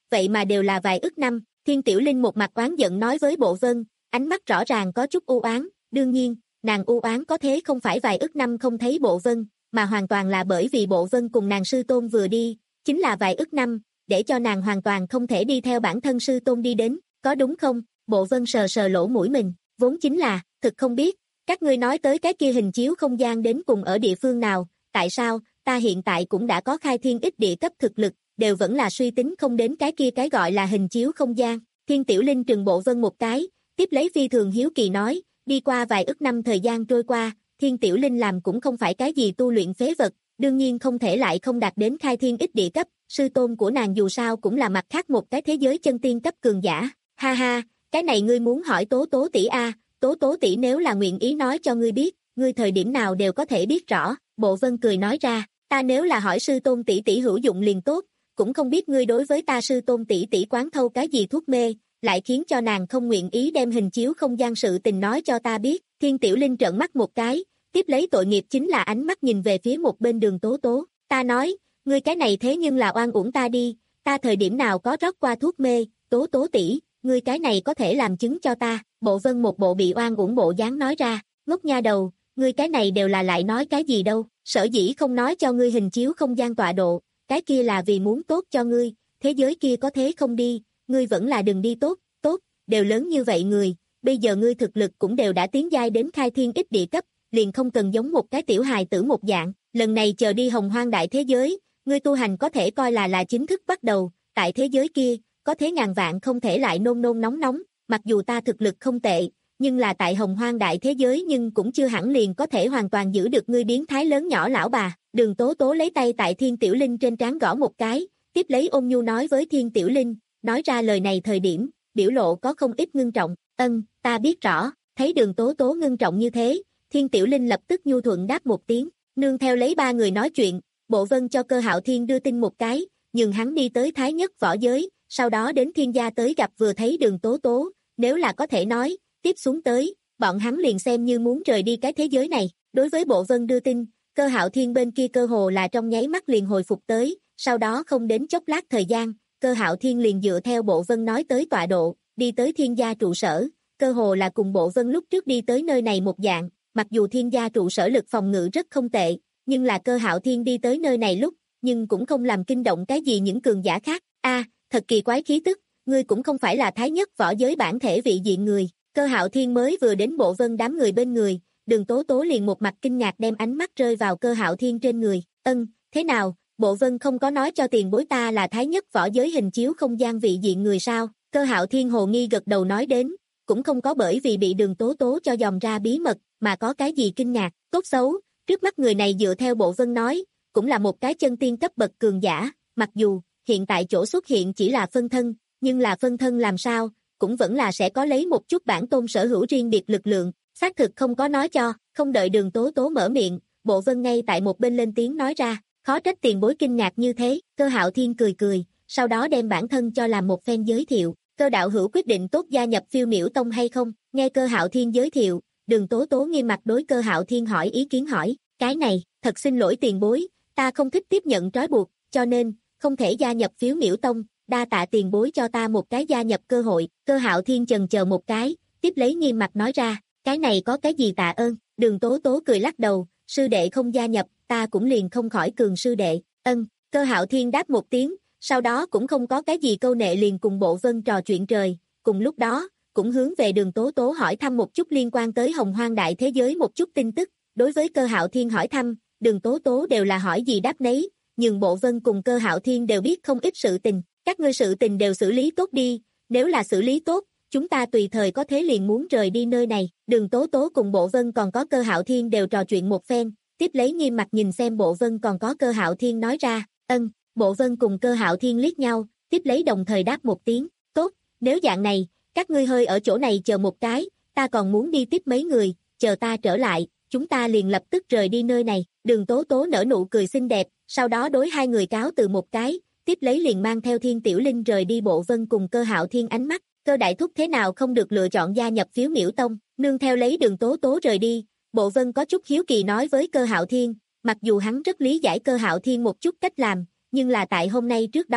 vậy mà đều là vài ức năm, Thiên Tiểu Linh một mặt oán giận nói với Bộ Vân, ánh mắt rõ ràng có chút u oán, đương nhiên, nàng u oán có thế không phải vài ức năm không thấy Bộ Vân, mà hoàn toàn là bởi vì Bộ Vân cùng nàng sư tôn vừa đi, chính là vài ức năm, để cho nàng hoàn toàn không thể đi theo bản thân sư tôn đi đến, có đúng không? Bộ Vân sờ sờ lỗ mũi mình, vốn chính là, thực không biết, các ngươi nói tới cái kia hình chiếu không gian đến cùng ở địa phương nào, tại sao, ta hiện tại cũng đã có khai thiên ích địa cấp thực lực, đều vẫn là suy tính không đến cái kia cái gọi là hình chiếu không gian. Thiên Tiểu Linh trừng Bộ Vân một cái, tiếp lấy phi thường hiếu kỳ nói, đi qua vài ức năm thời gian trôi qua, Thiên Tiểu Linh làm cũng không phải cái gì tu luyện phế vật, đương nhiên không thể lại không đạt đến khai thiên ích địa cấp, sư tôn của nàng dù sao cũng là mặt khác một cái thế giới chân tiên cấp cường giả. Ha ha, cái này ngươi muốn hỏi Tố Tố tỷ a, Tố Tố tỷ nếu là nguyện ý nói cho ngươi biết, ngươi thời điểm nào đều có thể biết rõ. Bộ Vân cười nói ra, ta nếu là hỏi sư tôn tỷ tỷ hữu dụng liền tốt, cũng không biết ngươi đối với ta sư tôn tỷ tỷ quán thâu cái gì thuốc mê, lại khiến cho nàng không nguyện ý đem hình chiếu không gian sự tình nói cho ta biết. Thiên Tiểu Linh trợn mắt một cái, tiếp lấy tội nghiệp chính là ánh mắt nhìn về phía một bên Đường Tố Tố, ta nói, ngươi cái này thế nhưng là oan uổng ta đi, ta thời điểm nào có rót qua thuốc mê, Tố Tố tỷ, ngươi cái này có thể làm chứng cho ta. Bộ Vân một bộ bị oan uổng bộ dáng nói ra, ngốc nha đầu, ngươi cái này đều là lại nói cái gì đâu, sở dĩ không nói cho ngươi hình chiếu không gian tọa độ, cái kia là vì muốn tốt cho ngươi, thế giới kia có thế không đi, ngươi vẫn là đừng đi tốt, tốt, đều lớn như vậy người, bây giờ ngươi thực lực cũng đều đã tiến giai đến khai thiên ích địa cấp, liền không cần giống một cái tiểu hài tử một dạng, lần này chờ đi hồng hoang đại thế giới, ngươi tu hành có thể coi là là chính thức bắt đầu, tại thế giới kia, có thế ngàn vạn không thể lại nôn nôn nóng nóng, mặc dù ta thực lực không tệ, nhưng là tại hồng hoang đại thế giới nhưng cũng chưa hẳn liền có thể hoàn toàn giữ được ngươi biến thái lớn nhỏ lão bà. Đường Tố Tố lấy tay tại Thiên Tiểu Linh trên trán gõ một cái, tiếp lấy ôn nhu nói với Thiên Tiểu Linh, nói ra lời này thời điểm, biểu lộ có không ít ngưng trọng, ân, ta biết rõ, thấy Đường Tố Tố ngưng trọng như thế, Thiên Tiểu Linh lập tức nhu thuận đáp một tiếng, nương theo lấy ba người nói chuyện, Bộ Vân cho Cơ Hạo Thiên đưa tin một cái, nhường hắn đi tới Thái Nhất võ giới, sau đó đến Thiên gia tới gặp vừa thấy Đường Tố Tố, nếu là có thể nói, tiếp xuống tới, bọn hắn liền xem như muốn rời đi cái thế giới này. Đối với Bộ Vân đưa tin, Cơ Hạo Thiên bên kia cơ hồ là trong nháy mắt liền hồi phục tới, sau đó không đến chốc lát thời gian, Cơ Hạo Thiên liền dựa theo Bộ Vân nói tới tọa độ, đi tới Thiên gia trụ sở, cơ hồ là cùng Bộ Vân lúc trước đi tới nơi này một dạng, mặc dù Thiên gia trụ sở lực phòng ngự rất không tệ, nhưng là Cơ Hạo Thiên đi tới nơi này lúc, nhưng cũng không làm kinh động cái gì những cường giả khác. A, thật kỳ quái khí tức, ngươi cũng không phải là Thái Nhất võ giới bản thể vị diện người. Cơ Hạo Thiên mới vừa đến Bộ Vân đám người bên người, Đường Tố Tố liền một mặt kinh ngạc đem ánh mắt rơi vào Cơ Hạo Thiên trên người. Ân, thế nào, Bộ Vân không có nói cho tiền bối ta là Thái Nhất võ giới hình chiếu không gian vị diện người sao? Cơ Hạo Thiên hồ nghi gật đầu nói đến, cũng không có bởi vì bị Đường Tố Tố cho dòm ra bí mật, mà có cái gì kinh ngạc, tốt xấu, trước mắt người này dựa theo Bộ Vân nói, cũng là một cái chân tiên cấp bậc cường giả, mặc dù, hiện tại chỗ xuất hiện chỉ là phân thân, nhưng là phân thân làm sao, cũng vẫn là sẽ có lấy một chút bản tôn sở hữu riêng biệt lực lượng, xác thực không có nói cho, không đợi Đường Tố Tố mở miệng, Bộ Vân ngay tại một bên lên tiếng nói ra, khó trách tiền bối kinh ngạc như thế. Cơ Hạo Thiên cười cười, sau đó đem bản thân cho làm một phen giới thiệu, Cơ đạo hữu quyết định tốt gia nhập Phiêu Miểu Tông hay không? Nghe Cơ Hạo Thiên giới thiệu, Đường Tố Tố nghiêm mặt đối Cơ Hạo Thiên hỏi ý kiến hỏi, cái này, thật xin lỗi tiền bối, ta không thích tiếp nhận trói buộc, cho nên, không thể gia nhập Phiếu Miểu Tông, đa tạ tiền bối cho ta một cái gia nhập cơ hội. Cơ Hạo Thiên chần chờ một cái, tiếp lấy nghiêm mặt nói ra, cái này có cái gì tạ ơn? Đường Tố Tố cười lắc đầu, sư đệ không gia nhập, ta cũng liền không khỏi cường sư đệ. Ân, Cơ Hạo Thiên đáp một tiếng, sau đó cũng không có cái gì câu nệ liền cùng Bộ Vân trò chuyện trời, cùng lúc đó, cũng hướng về Đường Tố Tố hỏi thăm một chút liên quan tới Hồng Hoang đại thế giới một chút tin tức. Đối với Cơ Hạo Thiên hỏi thăm, Đường Tố Tố đều là hỏi gì đáp nấy, nhưng Bộ Vân cùng Cơ Hạo Thiên đều biết không ít sự tình, các ngươi sự tình đều xử lý tốt đi, nếu là xử lý tốt, chúng ta tùy thời có thế liền muốn rời đi nơi này. Đường Tố Tố cùng Bộ Vân còn có Cơ Hạo Thiên đều trò chuyện một phen, tiếp lấy nghiêm mặt nhìn xem Bộ Vân còn có Cơ Hạo Thiên nói ra, ân, Bộ Vân cùng Cơ Hạo Thiên liếc nhau, tiếp lấy đồng thời đáp một tiếng, tốt, nếu dạng này, các ngươi hơi ở chỗ này chờ một cái, ta còn muốn đi tiếp mấy người, chờ ta trở lại, chúng ta liền lập tức rời đi nơi này. Đường Tố Tố nở nụ cười xinh đẹp, sau đó đối hai người cáo từ một cái, tiếp lấy liền mang theo Thiên Tiểu Linh rời đi. Bộ Vân cùng Cơ Hạo Thiên ánh mắt, Cơ đại thúc thế nào không được lựa chọn gia nhập Phiếu Miểu Tông, nương theo lấy Đường Tố Tố rời đi, Bộ Vân có chút hiếu kỳ nói với Cơ Hạo Thiên, mặc dù hắn rất lý giải Cơ Hạo Thiên một chút cách làm, nhưng là tại hôm nay trước đó,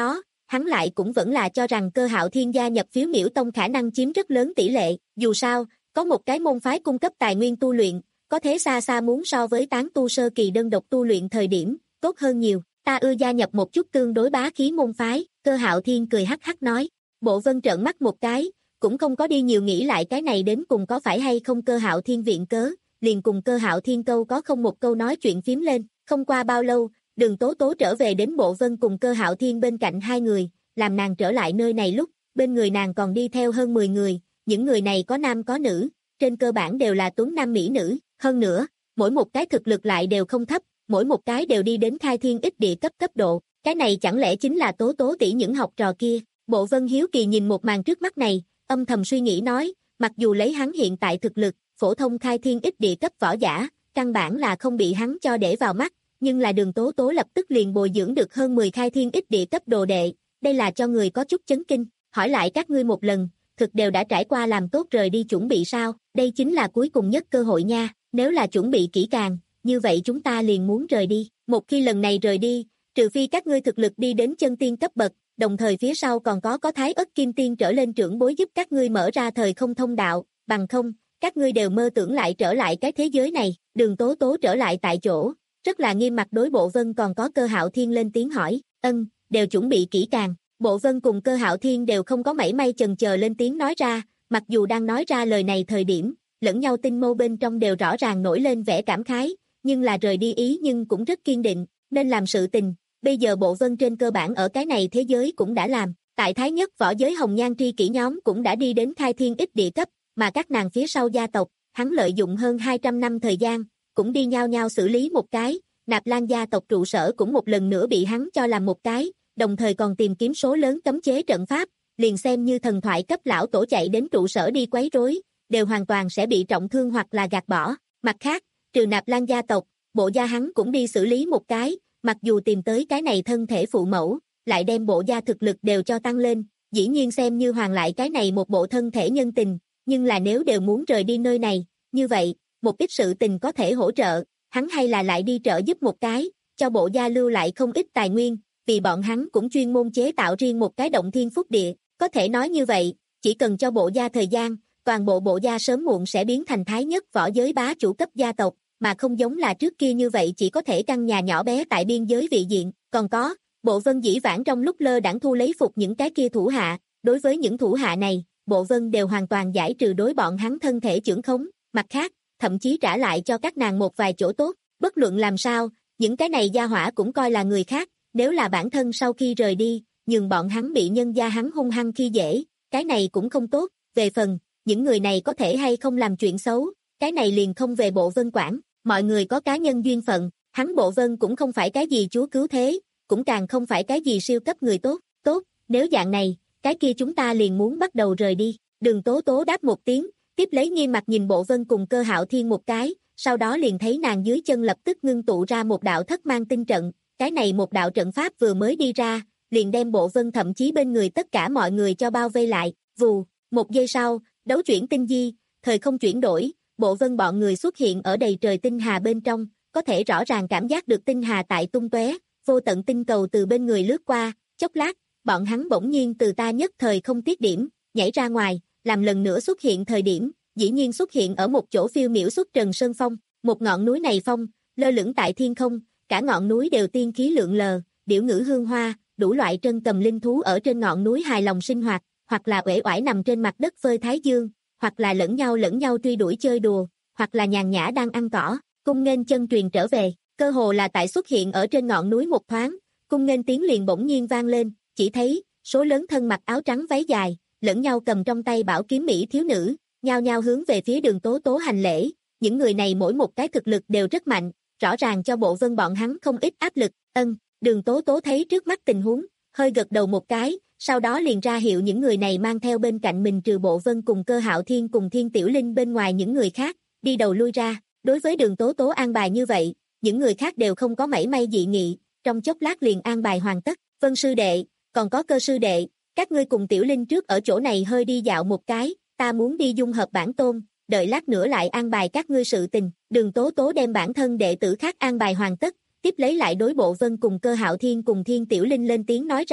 hắn lại cũng vẫn là cho rằng Cơ Hạo Thiên gia nhập Phiếu Miểu Tông khả năng chiếm rất lớn tỷ lệ, dù sao, có một cái môn phái cung cấp tài nguyên tu luyện, có thế xa xa muốn so với tán tu sơ kỳ đơn độc tu luyện thời điểm, tốt hơn nhiều, ta ưa gia nhập một chút tương đối bá khí môn phái, Cơ Hạo Thiên cười hắc hắc nói. Bộ Vân trợn mắt một cái, cũng không có đi nhiều nghĩ lại cái này đến cùng có phải hay không Cơ Hạo Thiên viện cớ, liền cùng Cơ Hạo Thiên câu có không một câu nói chuyện phím lên, không qua bao lâu, Đường Tố Tố trở về đến Bộ Vân cùng Cơ Hạo Thiên bên cạnh hai người, làm nàng trở lại nơi này lúc, bên người nàng còn đi theo hơn mười người, những người này có nam có nữ, trên cơ bản đều là tuấn nam mỹ nữ, hơn nữa, mỗi một cái thực lực lại đều không thấp, mỗi một cái đều đi đến khai thiên ích địa cấp cấp độ, cái này chẳng lẽ chính là Tố Tố tỷ những học trò kia. Bộ Vân hiếu kỳ nhìn một màn trước mắt này, âm thầm suy nghĩ nói, mặc dù lấy hắn hiện tại thực lực, phổ thông khai thiên ích địa cấp võ giả, căn bản là không bị hắn cho để vào mắt, nhưng là Đường Tố Tố lập tức liền bồi dưỡng được hơn mười khai thiên ích địa cấp đồ đệ, đây là cho người có chút chấn kinh, hỏi lại các ngươi một lần, thực đều đã trải qua làm tốt rời đi chuẩn bị sao, đây chính là cuối cùng nhất cơ hội nha, nếu là chuẩn bị kỹ càng, như vậy chúng ta liền muốn rời đi, một khi lần này rời đi, trừ phi các ngươi thực lực đi đến chân tiên cấp bậc, đồng thời phía sau còn có có thái ất kim tiên trở lên trưởng bối giúp các ngươi mở ra thời không thông đạo, bằng không, các ngươi đều mơ tưởng lại trở lại cái thế giới này, Đường Tố Tố trở lại tại chỗ, rất là nghiêm mặt đối Bộ Vân còn có Cơ Hạo Thiên lên tiếng hỏi, ân, đều chuẩn bị kỹ càng, Bộ Vân cùng Cơ Hạo Thiên đều không có mảy may chần chờ lên tiếng nói ra, mặc dù đang nói ra lời này thời điểm, lẫn nhau tinh mâu bên trong đều rõ ràng nổi lên vẻ cảm khái, nhưng là rời đi ý nhưng cũng rất kiên định, nên làm sự tình. Bây giờ Bộ Vân trên cơ bản ở cái này thế giới cũng đã làm, tại Thái Nhất võ giới hồng nhan tri kỷ nhóm cũng đã đi đến khai thiên ích địa cấp, mà các nàng phía sau gia tộc, hắn lợi dụng hơn hai trăm năm thời gian, cũng đi nhau nhau xử lý một cái, Nạp Lan gia tộc trụ sở cũng một lần nữa bị hắn cho làm một cái, đồng thời còn tìm kiếm số lớn cấm chế trận pháp, liền xem như thần thoại cấp lão tổ chạy đến trụ sở đi quấy rối, đều hoàn toàn sẽ bị trọng thương hoặc là gạt bỏ. Mặt khác, trừ Nạp Lan gia tộc, Bộ gia hắn cũng đi xử lý một cái, mặc dù tìm tới cái này thân thể phụ mẫu, lại đem Bộ gia thực lực đều cho tăng lên, dĩ nhiên xem như hoàn lại cái này một bộ thân thể nhân tình, nhưng là nếu đều muốn rời đi nơi này, như vậy, một ít sự tình có thể hỗ trợ, hắn hay là lại đi trợ giúp một cái, cho Bộ gia lưu lại không ít tài nguyên, vì bọn hắn cũng chuyên môn chế tạo riêng một cái động thiên phúc địa, có thể nói như vậy, chỉ cần cho Bộ gia thời gian, toàn bộ Bộ gia sớm muộn sẽ biến thành Thái Nhất võ giới bá chủ cấp gia tộc, mà không giống là trước kia như vậy chỉ có thể căn nhà nhỏ bé tại biên giới vị diện, còn có, Bộ Vân dĩ vãng trong lúc lơ đãng thu lấy phục những cái kia thủ hạ, đối với những thủ hạ này, Bộ Vân đều hoàn toàn giải trừ đối bọn hắn thân thể chưởng khống, mặt khác, thậm chí trả lại cho các nàng một vài chỗ tốt, bất luận làm sao, những cái này gia hỏa cũng coi là người khác, nếu là bản thân sau khi rời đi, nhường bọn hắn bị nhân gia hắn hung hăng khi dễ, cái này cũng không tốt, về phần, những người này có thể hay không làm chuyện xấu, cái này liền không về Bộ Vân quản, mọi người có cá nhân duyên phận, hắn Bộ Vân cũng không phải cái gì chúa cứu thế, cũng càng không phải cái gì siêu cấp người tốt, tốt, nếu dạng này, cái kia chúng ta liền muốn bắt đầu rời đi, Đường Tố Tố đáp một tiếng, tiếp lấy nghiêm mặt nhìn Bộ Vân cùng Cơ Hạo Thiên một cái, sau đó liền thấy nàng dưới chân lập tức ngưng tụ ra một đạo thất mang tinh trận, cái này một đạo trận pháp vừa mới đi ra, liền đem Bộ Vân thậm chí bên người tất cả mọi người cho bao vây lại, vù, một giây sau, đấu chuyển tinh di, thời không chuyển đổi, Bộ Vân bọn người xuất hiện ở đầy trời tinh hà bên trong, có thể rõ ràng cảm giác được tinh hà tại tung tóe, vô tận tinh cầu từ bên người lướt qua, chốc lát, bọn hắn bỗng nhiên từ ta nhất thời không tiết điểm, nhảy ra ngoài, làm lần nữa xuất hiện thời điểm, dĩ nhiên xuất hiện ở một chỗ phiêu miểu xuất trần sơn phong, một ngọn núi này phong, lơ lửng tại thiên không, cả ngọn núi đều tiên khí lượn lờ, điểu ngữ hương hoa, đủ loại trân cầm linh thú ở trên ngọn núi hài lòng sinh hoạt, hoặc là uể oải nằm trên mặt đất phơi thái dương, hoặc là lẫn nhau lẫn nhau truy đuổi chơi đùa, hoặc là nhàn nhã đang ăn cỏ, cung nghênh chân truyền trở về, cơ hồ là tại xuất hiện ở trên ngọn núi một thoáng, cung nghênh tiếng liền bỗng nhiên vang lên, chỉ thấy, số lớn thân mặc áo trắng váy dài, lẫn nhau cầm trong tay bảo kiếm mỹ thiếu nữ, nhao nhao hướng về phía Đường Tố Tố hành lễ, những người này mỗi một cái thực lực đều rất mạnh, rõ ràng cho Bộ Vân bọn hắn không ít áp lực, ân, Đường Tố Tố thấy trước mắt tình huống, hơi gật đầu một cái, sau đó liền ra hiệu những người này mang theo bên cạnh mình trừ Bộ Vân cùng Cơ Hạo Thiên cùng Thiên Tiểu Linh bên ngoài những người khác, đi đầu lui ra, đối với Đường Tố Tố an bài như vậy, những người khác đều không có mảy may dị nghị, trong chốc lát liền an bài hoàn tất, Vân sư đệ, còn có Cơ sư đệ, các ngươi cùng Tiểu Linh trước ở chỗ này hơi đi dạo một cái, ta muốn đi dung hợp bản tôn, đợi lát nữa lại an bài các ngươi sự tình, Đường Tố Tố đem bản thân đệ tử khác an bài hoàn tất, tiếp lấy lại đối Bộ Vân cùng Cơ Hạo Thiên cùng Thiên Tiểu Linh lên tiếng nói ra,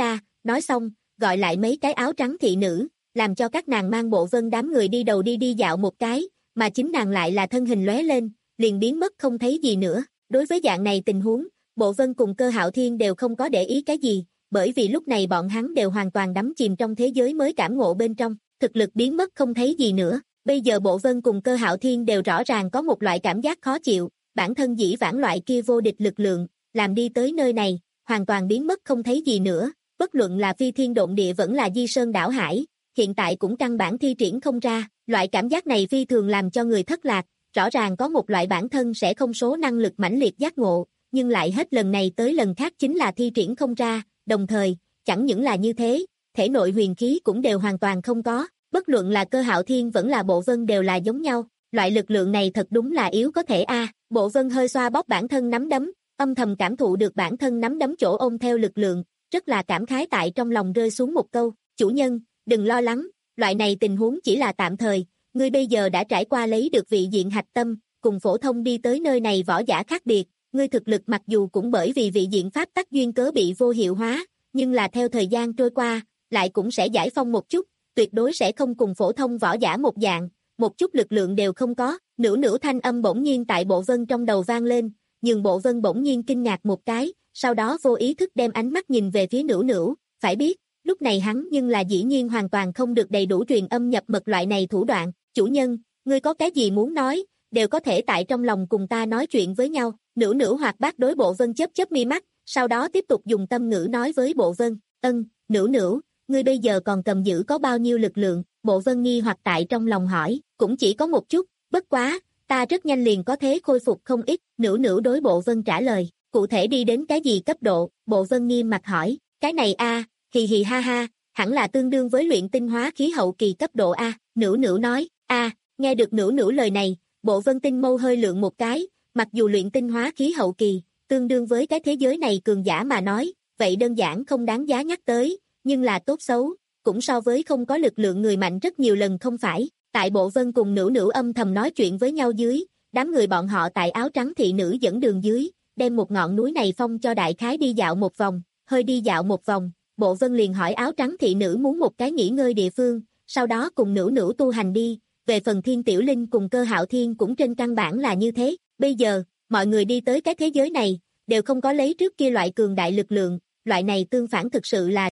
nói xong, gọi lại mấy cái áo trắng thị nữ, làm cho các nàng mang Bộ Vân đám người đi đầu đi đi dạo một cái, mà chính nàng lại là thân hình lóe lên, liền biến mất không thấy gì nữa. Đối với dạng này tình huống, Bộ Vân cùng Cơ Hạo Thiên đều không có để ý cái gì, bởi vì lúc này bọn hắn đều hoàn toàn đắm chìm trong thế giới mới cảm ngộ bên trong, thực lực biến mất không thấy gì nữa. Bây giờ Bộ Vân cùng Cơ Hạo Thiên đều rõ ràng có một loại cảm giác khó chịu, bản thân dĩ vãng loại kia vô địch lực lượng, làm đi tới nơi này, hoàn toàn biến mất không thấy gì nữa, bất luận là phi thiên độn địa vẫn là di sơn đảo hải, hiện tại cũng căn bản thi triển không ra, loại cảm giác này phi thường làm cho người thất lạc, rõ ràng có một loại bản thân sẽ không số năng lực mãnh liệt giác ngộ, nhưng lại hết lần này tới lần khác chính là thi triển không ra, đồng thời, chẳng những là như thế, thể nội huyền khí cũng đều hoàn toàn không có, bất luận là Cơ Hạo Thiên vẫn là Bộ Vân đều là giống nhau, loại lực lượng này thật đúng là yếu có thể a. Bộ Vân hơi xoa bóp bản thân nắm đấm, âm thầm cảm thụ được bản thân nắm đấm chỗ ôm theo lực lượng, rất là cảm khái tại trong lòng rơi xuống một câu, chủ nhân, đừng lo lắng, loại này tình huống chỉ là tạm thời, ngươi bây giờ đã trải qua lấy được vị diện hạch tâm, cùng phổ thông đi tới nơi này võ giả khác biệt, ngươi thực lực mặc dù cũng bởi vì vị diện pháp tắc duyên cớ bị vô hiệu hóa, nhưng là theo thời gian trôi qua, lại cũng sẽ giải phong một chút, tuyệt đối sẽ không cùng phổ thông võ giả một dạng, một chút lực lượng đều không có, nữu nữu thanh âm bỗng nhiên tại Bộ Vân trong đầu vang lên, nhưng Bộ Vân bỗng nhiên kinh ngạc một cái, sau đó vô ý thức đem ánh mắt nhìn về phía nữu nữu, phải biết, lúc này hắn nhưng là dĩ nhiên hoàn toàn không được đầy đủ truyền âm nhập mật loại này thủ đoạn, chủ nhân, ngươi có cái gì muốn nói, đều có thể tại trong lòng cùng ta nói chuyện với nhau, nữu nữu hoạt bát đối Bộ Vân chớp chớp mi mắt, sau đó tiếp tục dùng tâm ngữ nói với Bộ Vân, ân, nữu nữu, ngươi bây giờ còn cầm giữ có bao nhiêu lực lượng, Bộ Vân nghi hoặc tại trong lòng hỏi, cũng chỉ có một chút, bất quá, ta rất nhanh liền có thế khôi phục không ít, nữu nữu đối Bộ Vân trả lời, cụ thể đi đến cái gì cấp độ, Bộ Vân nghiêm mặt hỏi, cái này a, hì hì ha ha, hẳn là tương đương với luyện tinh hóa khí hậu kỳ cấp độ a, nữu nữu nói, a, nghe được nữu nữu lời này, Bộ Vân tinh mâu hơi lượng một cái, mặc dù luyện tinh hóa khí hậu kỳ, tương đương với cái thế giới này cường giả mà nói, vậy đơn giản không đáng giá nhắc tới, nhưng là tốt xấu, cũng so với không có lực lượng người mạnh rất nhiều lần không phải. Tại Bộ Vân cùng nữu nữu âm thầm nói chuyện với nhau dưới, đám người bọn họ tại áo trắng thị nữ dẫn đường dưới, đem một ngọn núi này phong cho đại khái đi dạo một vòng, hơi đi dạo một vòng, Bộ Vân liền hỏi áo trắng thị nữ muốn một cái nghỉ ngơi địa phương, sau đó cùng nữu nữu tu hành đi, về phần Thiên Tiểu Linh cùng Cơ Hạo Thiên cũng trên căn bản là như thế, bây giờ, mọi người đi tới cái thế giới này, đều không có lấy trước kia loại cường đại lực lượng, loại này tương phản thực sự là.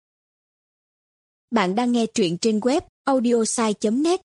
Bạn đang nghe truyện trên web audiosai chấm net.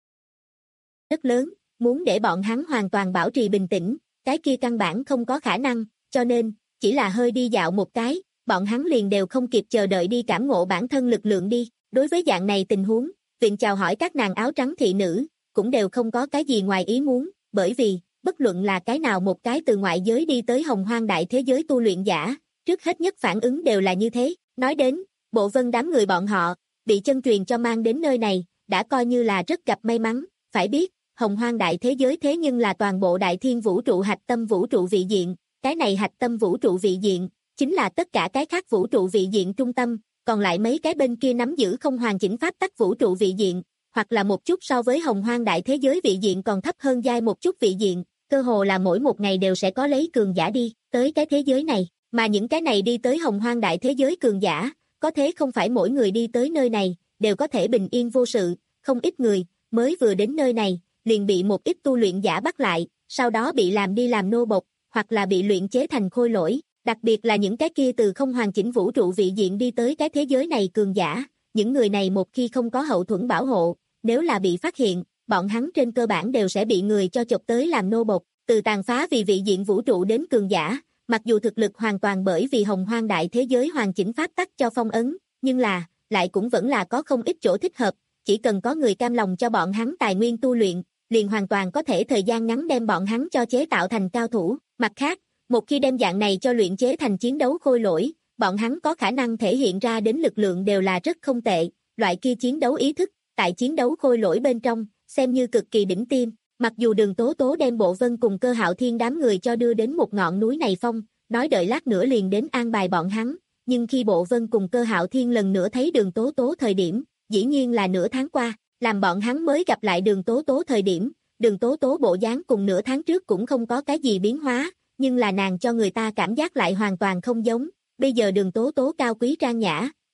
Rất lớn, muốn để bọn hắn hoàn toàn bảo trì bình tĩnh, cái kia căn bản không có khả năng, cho nên, chỉ là hơi đi dạo một cái, bọn hắn liền đều không kịp chờ đợi đi cảm ngộ bản thân lực lượng đi. Đối với dạng này tình huống, viện chào hỏi các nàng áo trắng thị nữ, cũng đều không có cái gì ngoài ý muốn, bởi vì, bất luận là cái nào một cái từ ngoại giới đi tới hồng hoang đại thế giới tu luyện giả, trước hết nhất phản ứng đều là như thế. Nói đến, Bộ Vân đám người bọn họ, bị chân truyền cho mang đến nơi này, đã coi như là rất gặp may mắn, phải biết, hồng hoang đại thế giới thế nhưng là toàn bộ đại thiên vũ trụ hạch tâm vũ trụ vị diện, cái này hạch tâm vũ trụ vị diện, chính là tất cả cái khác vũ trụ vị diện trung tâm, còn lại mấy cái bên kia nắm giữ không hoàn chỉnh pháp tắc vũ trụ vị diện, hoặc là một chút so với hồng hoang đại thế giới vị diện còn thấp hơn giai một chút vị diện, cơ hồ là mỗi một ngày đều sẽ có lấy cường giả đi tới cái thế giới này, mà những cái này đi tới hồng hoang đại thế giới cường giả, có thế không phải mỗi người đi tới nơi này, đều có thể bình yên vô sự, không ít người, mới vừa đến nơi này, liền bị một ít tu luyện giả bắt lại, sau đó bị làm đi làm nô bộc, hoặc là bị luyện chế thành khôi lỗi, đặc biệt là những cái kia từ không hoàn chỉnh vũ trụ vị diện đi tới cái thế giới này cường giả, những người này một khi không có hậu thuẫn bảo hộ, nếu là bị phát hiện, bọn hắn trên cơ bản đều sẽ bị người cho chộp tới làm nô bộc, từ tàn phá vì vị diện vũ trụ đến cường giả, mặc dù thực lực hoàn toàn bởi vì hồng hoang đại thế giới hoàn chỉnh pháp tắc cho phong ấn, nhưng là, lại cũng vẫn là có không ít chỗ thích hợp, chỉ cần có người cam lòng cho bọn hắn tài nguyên tu luyện, liền hoàn toàn có thể thời gian ngắn đem bọn hắn cho chế tạo thành cao thủ. Mặt khác, một khi đem dạng này cho luyện chế thành chiến đấu khôi lỗi, bọn hắn có khả năng thể hiện ra đến lực lượng đều là rất không tệ, loại kia chiến đấu ý thức, tại chiến đấu khôi lỗi bên trong, xem như cực kỳ đỉnh tiêm. Mặc dù Đường Tố Tố đem Bộ Vân cùng Cơ Hạo Thiên đám người cho đưa đến một ngọn núi này phong, nói đợi lát nữa liền đến an bài bọn hắn, nhưng khi Bộ Vân cùng Cơ Hạo Thiên lần nữa thấy Đường Tố Tố thời điểm, dĩ nhiên là nửa tháng qua, làm bọn hắn mới gặp lại Đường Tố Tố thời điểm, Đường Tố Tố bộ dáng cùng nửa tháng trước cũng không có cái gì biến hóa, nhưng là nàng cho người ta cảm giác lại hoàn toàn không giống, bây giờ Đường Tố Tố cao quý trang nhã,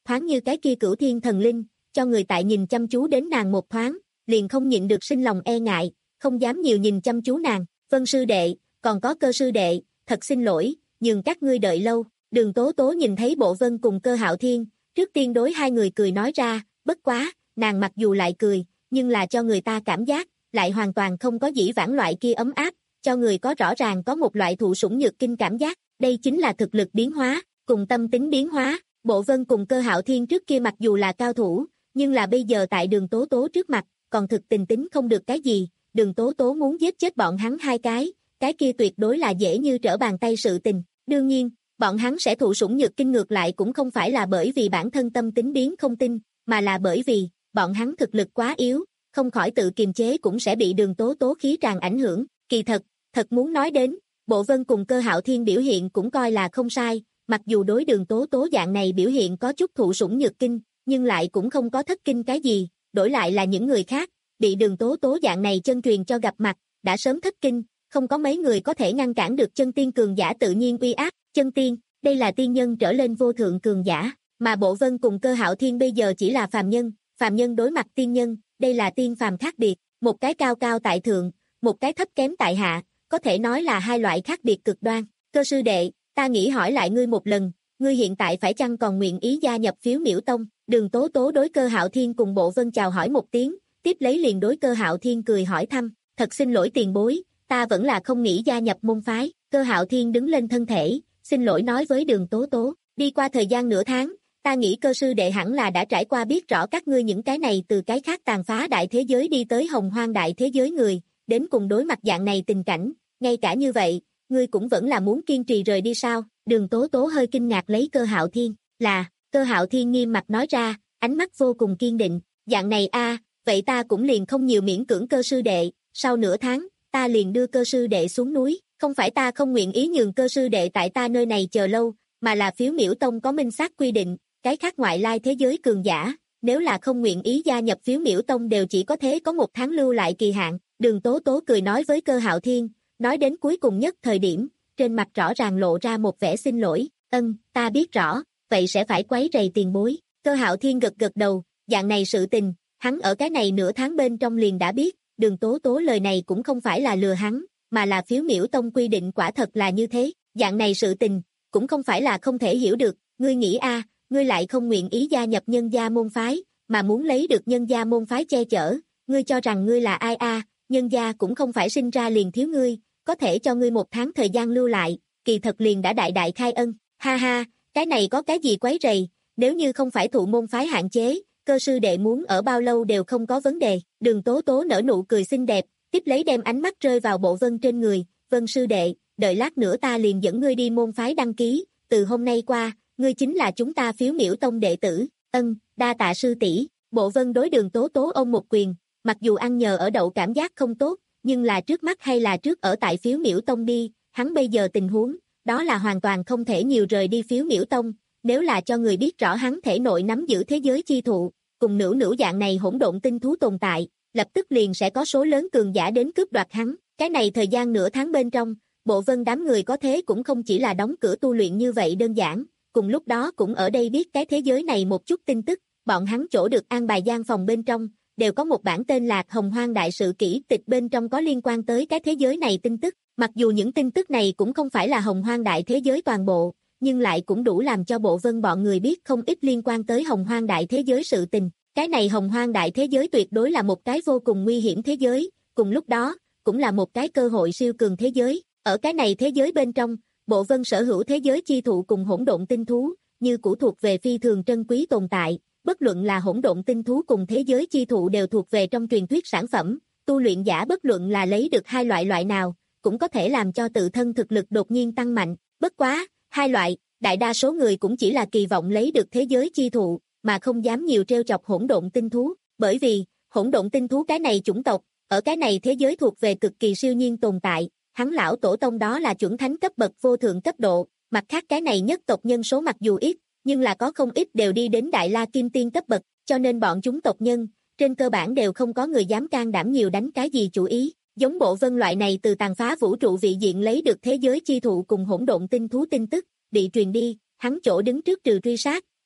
thoáng như cái kia cửu thiên thần linh, cho người tại nhìn chăm chú đến nàng một thoáng, liền không nhịn được sinh lòng e ngại, không dám nhiều nhìn chăm chú nàng. Vân sư đệ, còn có Cơ sư đệ, thật xin lỗi, nhường các ngươi đợi lâu. Đường Tố Tố nhìn thấy Bộ Vân cùng Cơ Hạo Thiên, trước tiên đối hai người cười nói ra, bất quá, nàng mặc dù lại cười, nhưng là cho người ta cảm giác, lại hoàn toàn không có dĩ vãng loại kia ấm áp, cho người có rõ ràng có một loại thụ sủng nhược kinh cảm giác, đây chính là thực lực biến hóa, cùng tâm tính biến hóa. Bộ Vân cùng Cơ Hạo Thiên trước kia mặc dù là cao thủ, nhưng là bây giờ tại Đường Tố Tố trước mặt, còn thực tình tính không được cái gì, Đường Tố Tố muốn giết chết bọn hắn hai cái, cái kia tuyệt đối là dễ như trở bàn tay sự tình. Đương nhiên, bọn hắn sẽ thụ sủng nhược kinh ngược lại cũng không phải là bởi vì bản thân tâm tính biến không tin, mà là bởi vì, bọn hắn thực lực quá yếu, không khỏi tự kiềm chế cũng sẽ bị Đường Tố Tố khí tràn ảnh hưởng. Kỳ thật, thật muốn nói đến, Bộ Vân cùng Cơ Hạo Thiên biểu hiện cũng coi là không sai, mặc dù đối Đường Tố Tố dạng này biểu hiện có chút thụ sủng nhược kinh, nhưng lại cũng không có thất kinh cái gì, đổi lại là những người khác, bị Đường Tố Tố dạng này chân truyền cho gặp mặt, đã sớm thất kinh, không có mấy người có thể ngăn cản được chân tiên cường giả tự nhiên uy áp. Chân tiên, đây là tiên nhân trở lên vô thượng cường giả, mà Bộ Vân cùng Cơ Hạo Thiên bây giờ chỉ là phàm nhân, phàm nhân đối mặt tiên nhân, đây là tiên phàm khác biệt, một cái cao cao tại thượng, một cái thấp kém tại hạ, có thể nói là hai loại khác biệt cực đoan. Cơ sư đệ, ta nghĩ hỏi lại ngươi một lần, ngươi hiện tại phải chăng còn nguyện ý gia nhập Phiếu Miểu Tông? Đường Tố Tố đối Cơ Hạo Thiên cùng Bộ Vân chào hỏi một tiếng, tiếp lấy liền đối Cơ Hạo Thiên cười hỏi thăm, thật xin lỗi tiền bối, ta vẫn là không nghĩ gia nhập môn phái. Cơ Hạo Thiên đứng lên thân thể, xin lỗi nói với Đường Tố Tố, đi qua thời gian nửa tháng, ta nghĩ Cơ sư đệ hẳn là đã trải qua biết rõ các ngươi những cái này từ cái khác tàn phá đại thế giới đi tới hồng hoang đại thế giới người, đến cùng đối mặt dạng này tình cảnh, ngay cả như vậy, ngươi cũng vẫn là muốn kiên trì rời đi sao? Đường Tố Tố hơi kinh ngạc lấy Cơ Hạo Thiên, là, Cơ Hạo Thiên nghiêm mặt nói ra, ánh mắt vô cùng kiên định, dạng này a, vậy ta cũng liền không nhiều miễn cưỡng Cơ sư đệ, sau nửa tháng, ta liền đưa Cơ sư đệ xuống núi, không phải ta không nguyện ý nhường Cơ sư đệ tại ta nơi này chờ lâu, mà là Phiếu Miểu Tông có minh xác quy định, cái khác ngoại lai thế giới cường giả, nếu là không nguyện ý gia nhập Phiếu Miểu Tông đều chỉ có thể có một tháng lưu lại kỳ hạn. Đường Tố Tố cười nói với Cơ Hạo Thiên, nói đến cuối cùng nhất thời điểm, trên mặt rõ ràng lộ ra một vẻ xin lỗi, ân, ta biết rõ, vậy sẽ phải quấy rầy tiền bối. Cơ Hạo Thiên gật gật đầu, dạng này sự tình, hắn ở cái này nửa tháng bên trong liền đã biết, Đường Tố Tố lời này cũng không phải là lừa hắn, mà là Phiếu Miểu Tông quy định quả thật là như thế, dạng này sự tình, cũng không phải là không thể hiểu được, ngươi nghĩ a, ngươi lại không nguyện ý gia nhập nhân gia môn phái, mà muốn lấy được nhân gia môn phái che chở, ngươi cho rằng ngươi là ai a, nhân gia cũng không phải sinh ra liền thiếu ngươi, có thể cho ngươi một tháng thời gian lưu lại, kỳ thật liền đã đại đại khai ân, ha ha, cái này có cái gì quấy rầy, nếu như không phải thụ môn phái hạn chế, Cơ sư đệ muốn ở bao lâu đều không có vấn đề. Đường Tố Tố nở nụ cười xinh đẹp, tiếp lấy đem ánh mắt rơi vào Bộ Vân trên người, Vân sư đệ, đợi lát nữa ta liền dẫn ngươi đi môn phái đăng ký, từ hôm nay qua, ngươi chính là chúng ta Phiếu Miểu Tông đệ tử, ân, đa tạ sư tỷ. Bộ Vân đối Đường Tố Tố ôm một quyền, mặc dù ăn nhờ ở đậu cảm giác không tốt, nhưng là trước mắt hay là trước ở tại Phiếu Miểu Tông đi, hắn bây giờ tình huống, đó là hoàn toàn không thể nhiều rời đi Phiếu Miểu Tông, nếu là cho người biết rõ hắn thể nội nắm giữ thế giới chi thụ, cùng nữ nữ dạng này hỗn độn tinh thú tồn tại, lập tức liền sẽ có số lớn cường giả đến cướp đoạt hắn, cái này thời gian nửa tháng bên trong, Bộ Vân đám người có thế cũng không chỉ là đóng cửa tu luyện như vậy đơn giản, cùng lúc đó cũng ở đây biết cái thế giới này một chút tin tức, bọn hắn chỗ được an bài gian phòng bên trong, đều có một bản tên là Hồng Hoang Đại Sự Kỷ Tịch bên trong có liên quan tới cái thế giới này tin tức, mặc dù những tin tức này cũng không phải là Hồng Hoang Đại thế giới toàn bộ, nhưng lại cũng đủ làm cho Bộ Vân bọn người biết không ít liên quan tới Hồng Hoang Đại thế giới sự tình, cái này Hồng Hoang Đại thế giới tuyệt đối là một cái vô cùng nguy hiểm thế giới, cùng lúc đó, cũng là một cái cơ hội siêu cường thế giới, ở cái này thế giới bên trong, Bộ Vân sở hữu thế giới chi thụ cùng hỗn độn tinh thú, như cũ thuộc về phi thường trân quý tồn tại, bất luận là hỗn độn tinh thú cùng thế giới chi thụ đều thuộc về trong truyền thuyết sản phẩm, tu luyện giả bất luận là lấy được hai loại loại nào, cũng có thể làm cho tự thân thực lực đột nhiên tăng mạnh, bất quá, hai loại, đại đa số người cũng chỉ là kỳ vọng lấy được thế giới chi thụ, mà không dám nhiều trêu chọc hỗn độn tinh thú, bởi vì, hỗn độn tinh thú cái này chủng tộc, ở cái này thế giới thuộc về cực kỳ siêu nhiên tồn tại, hắn lão tổ tông đó là chuẩn thánh cấp bậc vô thượng cấp độ, mặt khác cái này nhất tộc nhân số mặc dù ít, nhưng là có không ít đều đi đến Đại La Kim Tiên cấp bậc, cho nên bọn chúng tộc nhân, trên cơ bản đều không có người dám can đảm nhiều đánh cái gì chủ ý, giống Bộ Vân loại này từ tàn phá vũ trụ vị diện lấy được thế giới chi thụ cùng hỗn độn tinh thú tin tức, bị truyền đi, hắn chỗ đứng trước trừ truy sát,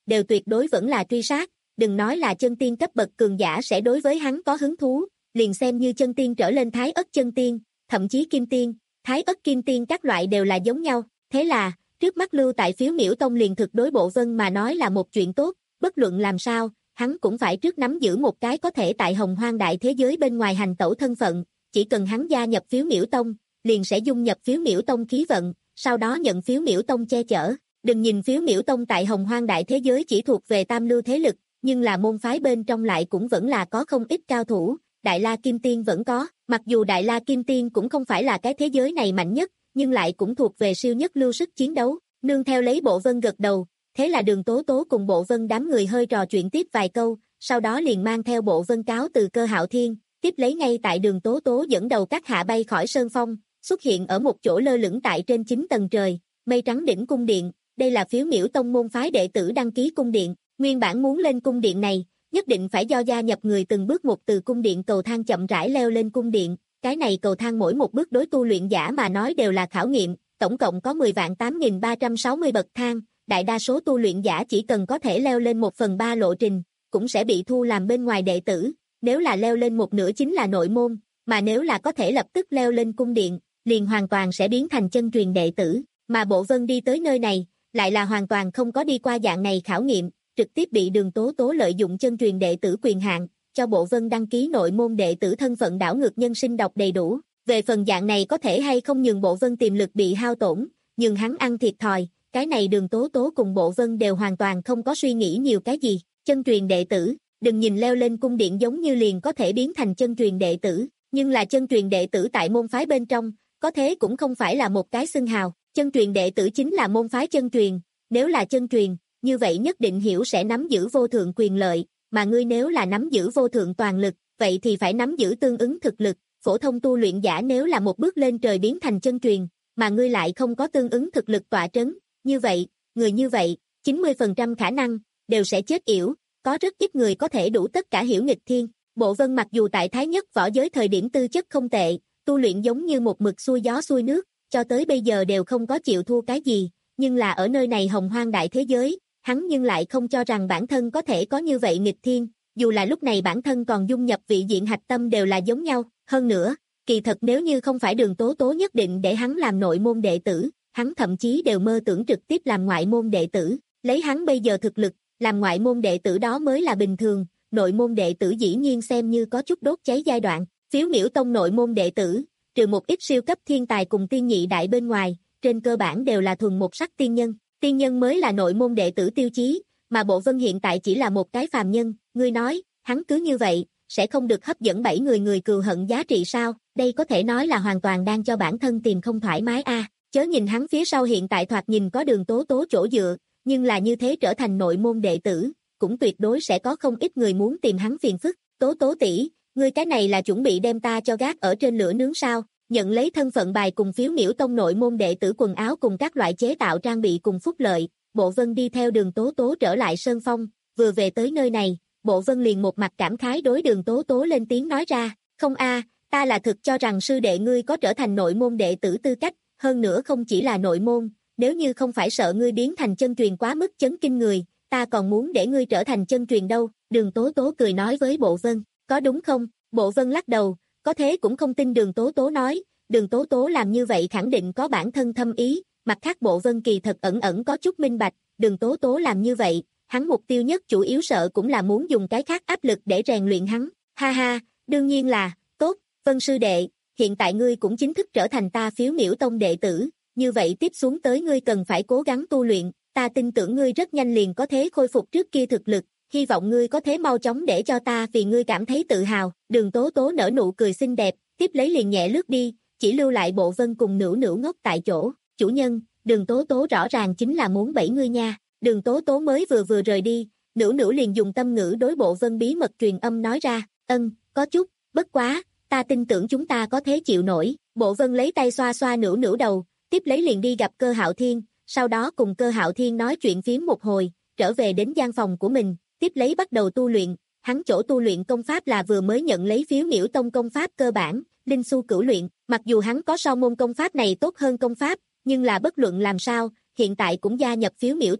đều tuyệt đối vẫn là truy sát, đừng nói là chân tiên cấp bậc cường giả sẽ đối với hắn có hứng thú, liền xem như chân tiên trở lên thái ất chân tiên, thậm chí kim tiên, thái ất kim tiên các loại đều là giống nhau, thế là, trước mắt lưu tại phiếu miễu tông liền thực đối Bộ Vân mà nói là một chuyện tốt, bất luận làm sao, hắn cũng phải trước nắm giữ một cái có thể tại hồng hoang đại thế giới bên ngoài hành tẩu thân phận, chỉ cần hắn gia nhập phiếu miễu tông, liền sẽ dung nhập phiếu miễu tông khí vận, sau đó nhận phiếu miễu tông che chở. Đừng nhìn phiếu miễu tông tại hồng hoang đại thế giới chỉ thuộc về tam lưu thế lực, nhưng là môn phái bên trong lại cũng vẫn là có không ít cao thủ, Đại La Kim Tiên vẫn có, mặc dù Đại La Kim Tiên cũng không phải là cái thế giới này mạnh nhất, nhưng lại cũng thuộc về siêu nhất lưu sức chiến đấu, nương theo lấy Bộ Vân gật đầu, thế là Đường Tố Tố cùng Bộ Vân đám người hơi trò chuyện tiếp vài câu, sau đó liền mang theo Bộ Vân cáo từ Cơ Hạo Thiên, tiếp lấy ngay tại Đường Tố Tố dẫn đầu các hạ bay khỏi sơn phong, xuất hiện ở một chỗ lơ lửng tại trên chín tầng trời, mây trắng đỉnh cung điện, đây là phiếu miễu tông môn phái đệ tử đăng ký cung điện, nguyên bản muốn lên cung điện này, nhất định phải do gia nhập người từng bước một từ cung điện cầu thang chậm rãi leo lên cung điện, cái này cầu thang mỗi một bước đối tu luyện giả mà nói đều là khảo nghiệm, tổng cộng có mười vạn tám nghìn ba trăm sáu mươi bậc thang, đại đa số tu luyện giả chỉ cần có thể leo lên một phần ba lộ trình, cũng sẽ bị thu làm bên ngoài đệ tử, nếu là leo lên một nửa chính là nội môn, mà nếu là có thể lập tức leo lên cung điện, liền hoàn toàn sẽ biến thành chân truyền đệ tử, mà Bộ Vân đi tới nơi này, lại là hoàn toàn không có đi qua dạng này khảo nghiệm, trực tiếp bị Đường Tố Tố lợi dụng chân truyền đệ tử quyền hạn, cho Bộ Vân đăng ký nội môn đệ tử thân phận đảo ngược nhân sinh độc đầy đủ, về phần dạng này có thể hay không nhường Bộ Vân tiềm lực bị hao tổn, nhường hắn ăn thiệt thòi, cái này Đường Tố Tố cùng Bộ Vân đều hoàn toàn không có suy nghĩ nhiều cái gì, chân truyền đệ tử, đừng nhìn leo lên cung điện giống như liền có thể biến thành chân truyền đệ tử, nhưng là chân truyền đệ tử tại môn phái bên trong, có thế cũng không phải là một cái xưng hào, chân truyền đệ tử chính là môn phái chân truyền, nếu là chân truyền, như vậy nhất định hiểu sẽ nắm giữ vô thượng quyền lợi, mà ngươi nếu là nắm giữ vô thượng toàn lực, vậy thì phải nắm giữ tương ứng thực lực, phổ thông tu luyện giả nếu là một bước lên trời biến thành chân truyền, mà ngươi lại không có tương ứng thực lực tọa trấn, như vậy, người như vậy, chín mươi phần trăm khả năng, đều sẽ chết yểu, có rất ít người có thể đủ tất cả hiểu nghịch thiên. Bộ Vân mặc dù tại Thái Nhất võ giới thời điểm tư chất không tệ, tu luyện giống như một mực xuôi gió xuôi nước, cho tới bây giờ đều không có chịu thua cái gì, nhưng là ở nơi này hồng hoang đại thế giới, hắn nhưng lại không cho rằng bản thân có thể có như vậy nghịch thiên, dù là lúc này bản thân còn dung nhập vị diện hạch tâm đều là giống nhau, hơn nữa, kỳ thật nếu như không phải Đường Tố Tố nhất định để hắn làm nội môn đệ tử, hắn thậm chí đều mơ tưởng trực tiếp làm ngoại môn đệ tử, lấy hắn bây giờ thực lực, làm ngoại môn đệ tử đó mới là bình thường, nội môn đệ tử dĩ nhiên xem như có chút đốt cháy giai đoạn, phiếu miễu tông nội môn đệ tử, trừ một ít siêu cấp thiên tài cùng tiên nhị đại bên ngoài, trên cơ bản đều là thuần một sắc tiên nhân, tiên nhân mới là nội môn đệ tử tiêu chí, mà Bộ Vân hiện tại chỉ là một cái phàm nhân, ngươi nói, hắn cứ như vậy, sẽ không được hấp dẫn bảy người người cừu hận giá trị sao, đây có thể nói là hoàn toàn đang cho bản thân tìm không thoải mái a. Chớ nhìn hắn phía sau hiện tại thoạt nhìn có Đường Tố Tố chỗ dựa, nhưng là như thế trở thành nội môn đệ tử, cũng tuyệt đối sẽ có không ít người muốn tìm hắn phiền phức, Tố Tố tỷ, ngươi cái này là chuẩn bị đem ta cho gác ở trên lửa nướng sao, nhận lấy thân phận bài cùng phiếu miễu tông nội môn đệ tử quần áo cùng các loại chế tạo trang bị cùng phúc lợi, Bộ Vân đi theo Đường Tố Tố trở lại Sơn Phong, vừa về tới nơi này, Bộ Vân liền một mặt cảm khái đối Đường Tố Tố lên tiếng nói ra, không a, ta là thực cho rằng sư đệ ngươi có trở thành nội môn đệ tử tư cách, hơn nữa không chỉ là nội môn, nếu như không phải sợ ngươi biến thành chân truyền quá mức chấn kinh người, ta còn muốn để ngươi trở thành chân truyền đâu, Đường Tố Tố cười nói với Bộ Vân, có đúng không? Bộ Vân lắc đầu, có thế cũng không tin Đường Tố Tố nói, Đường Tố Tố làm như vậy khẳng định có bản thân thâm ý, mặt khác Bộ Vân kỳ thật ẩn ẩn có chút minh bạch, Đường Tố Tố làm như vậy, hắn mục tiêu nhất chủ yếu sợ cũng là muốn dùng cái khác áp lực để rèn luyện hắn, ha ha, đương nhiên là, tốt, Vân sư đệ, hiện tại ngươi cũng chính thức trở thành ta phiếu miễu tông đệ tử, như vậy tiếp xuống tới ngươi cần phải cố gắng tu luyện, ta tin tưởng ngươi rất nhanh liền có thể khôi phục trước kia thực lực, hy vọng ngươi có thể mau chóng để cho ta vì ngươi cảm thấy tự hào, Đường Tố Tố nở nụ cười xinh đẹp, tiếp lấy liền nhẹ lướt đi, chỉ lưu lại Bộ Vân cùng Nữu Nữu ngốc tại chỗ, chủ nhân, Đường Tố Tố rõ ràng chính là muốn bẫy ngươi nha, Đường Tố Tố mới vừa vừa rời đi, Nữu Nữu liền dùng tâm ngữ đối Bộ Vân bí mật truyền âm nói ra, ân, có chút, bất quá, ta tin tưởng chúng ta có thể chịu nổi, Bộ Vân lấy tay xoa xoa Nữu Nữu đầu, tiếp lấy liền đi gặp Cơ Hạo Thiên, sau đó cùng Cơ Hạo Thiên nói chuyện phiếm một hồi, trở về đến gian phòng của mình, tiếp lấy bắt đầu tu luyện, hắn chỗ tu luyện công pháp là vừa mới nhận lấy phiếu miễu tông công pháp cơ bản, Linh Xu Cửu Luyện, mặc dù hắn có so môn công pháp này tốt hơn công pháp, nhưng là bất luận làm sao, hiện tại cũng gia nhập phiếu miễu tông,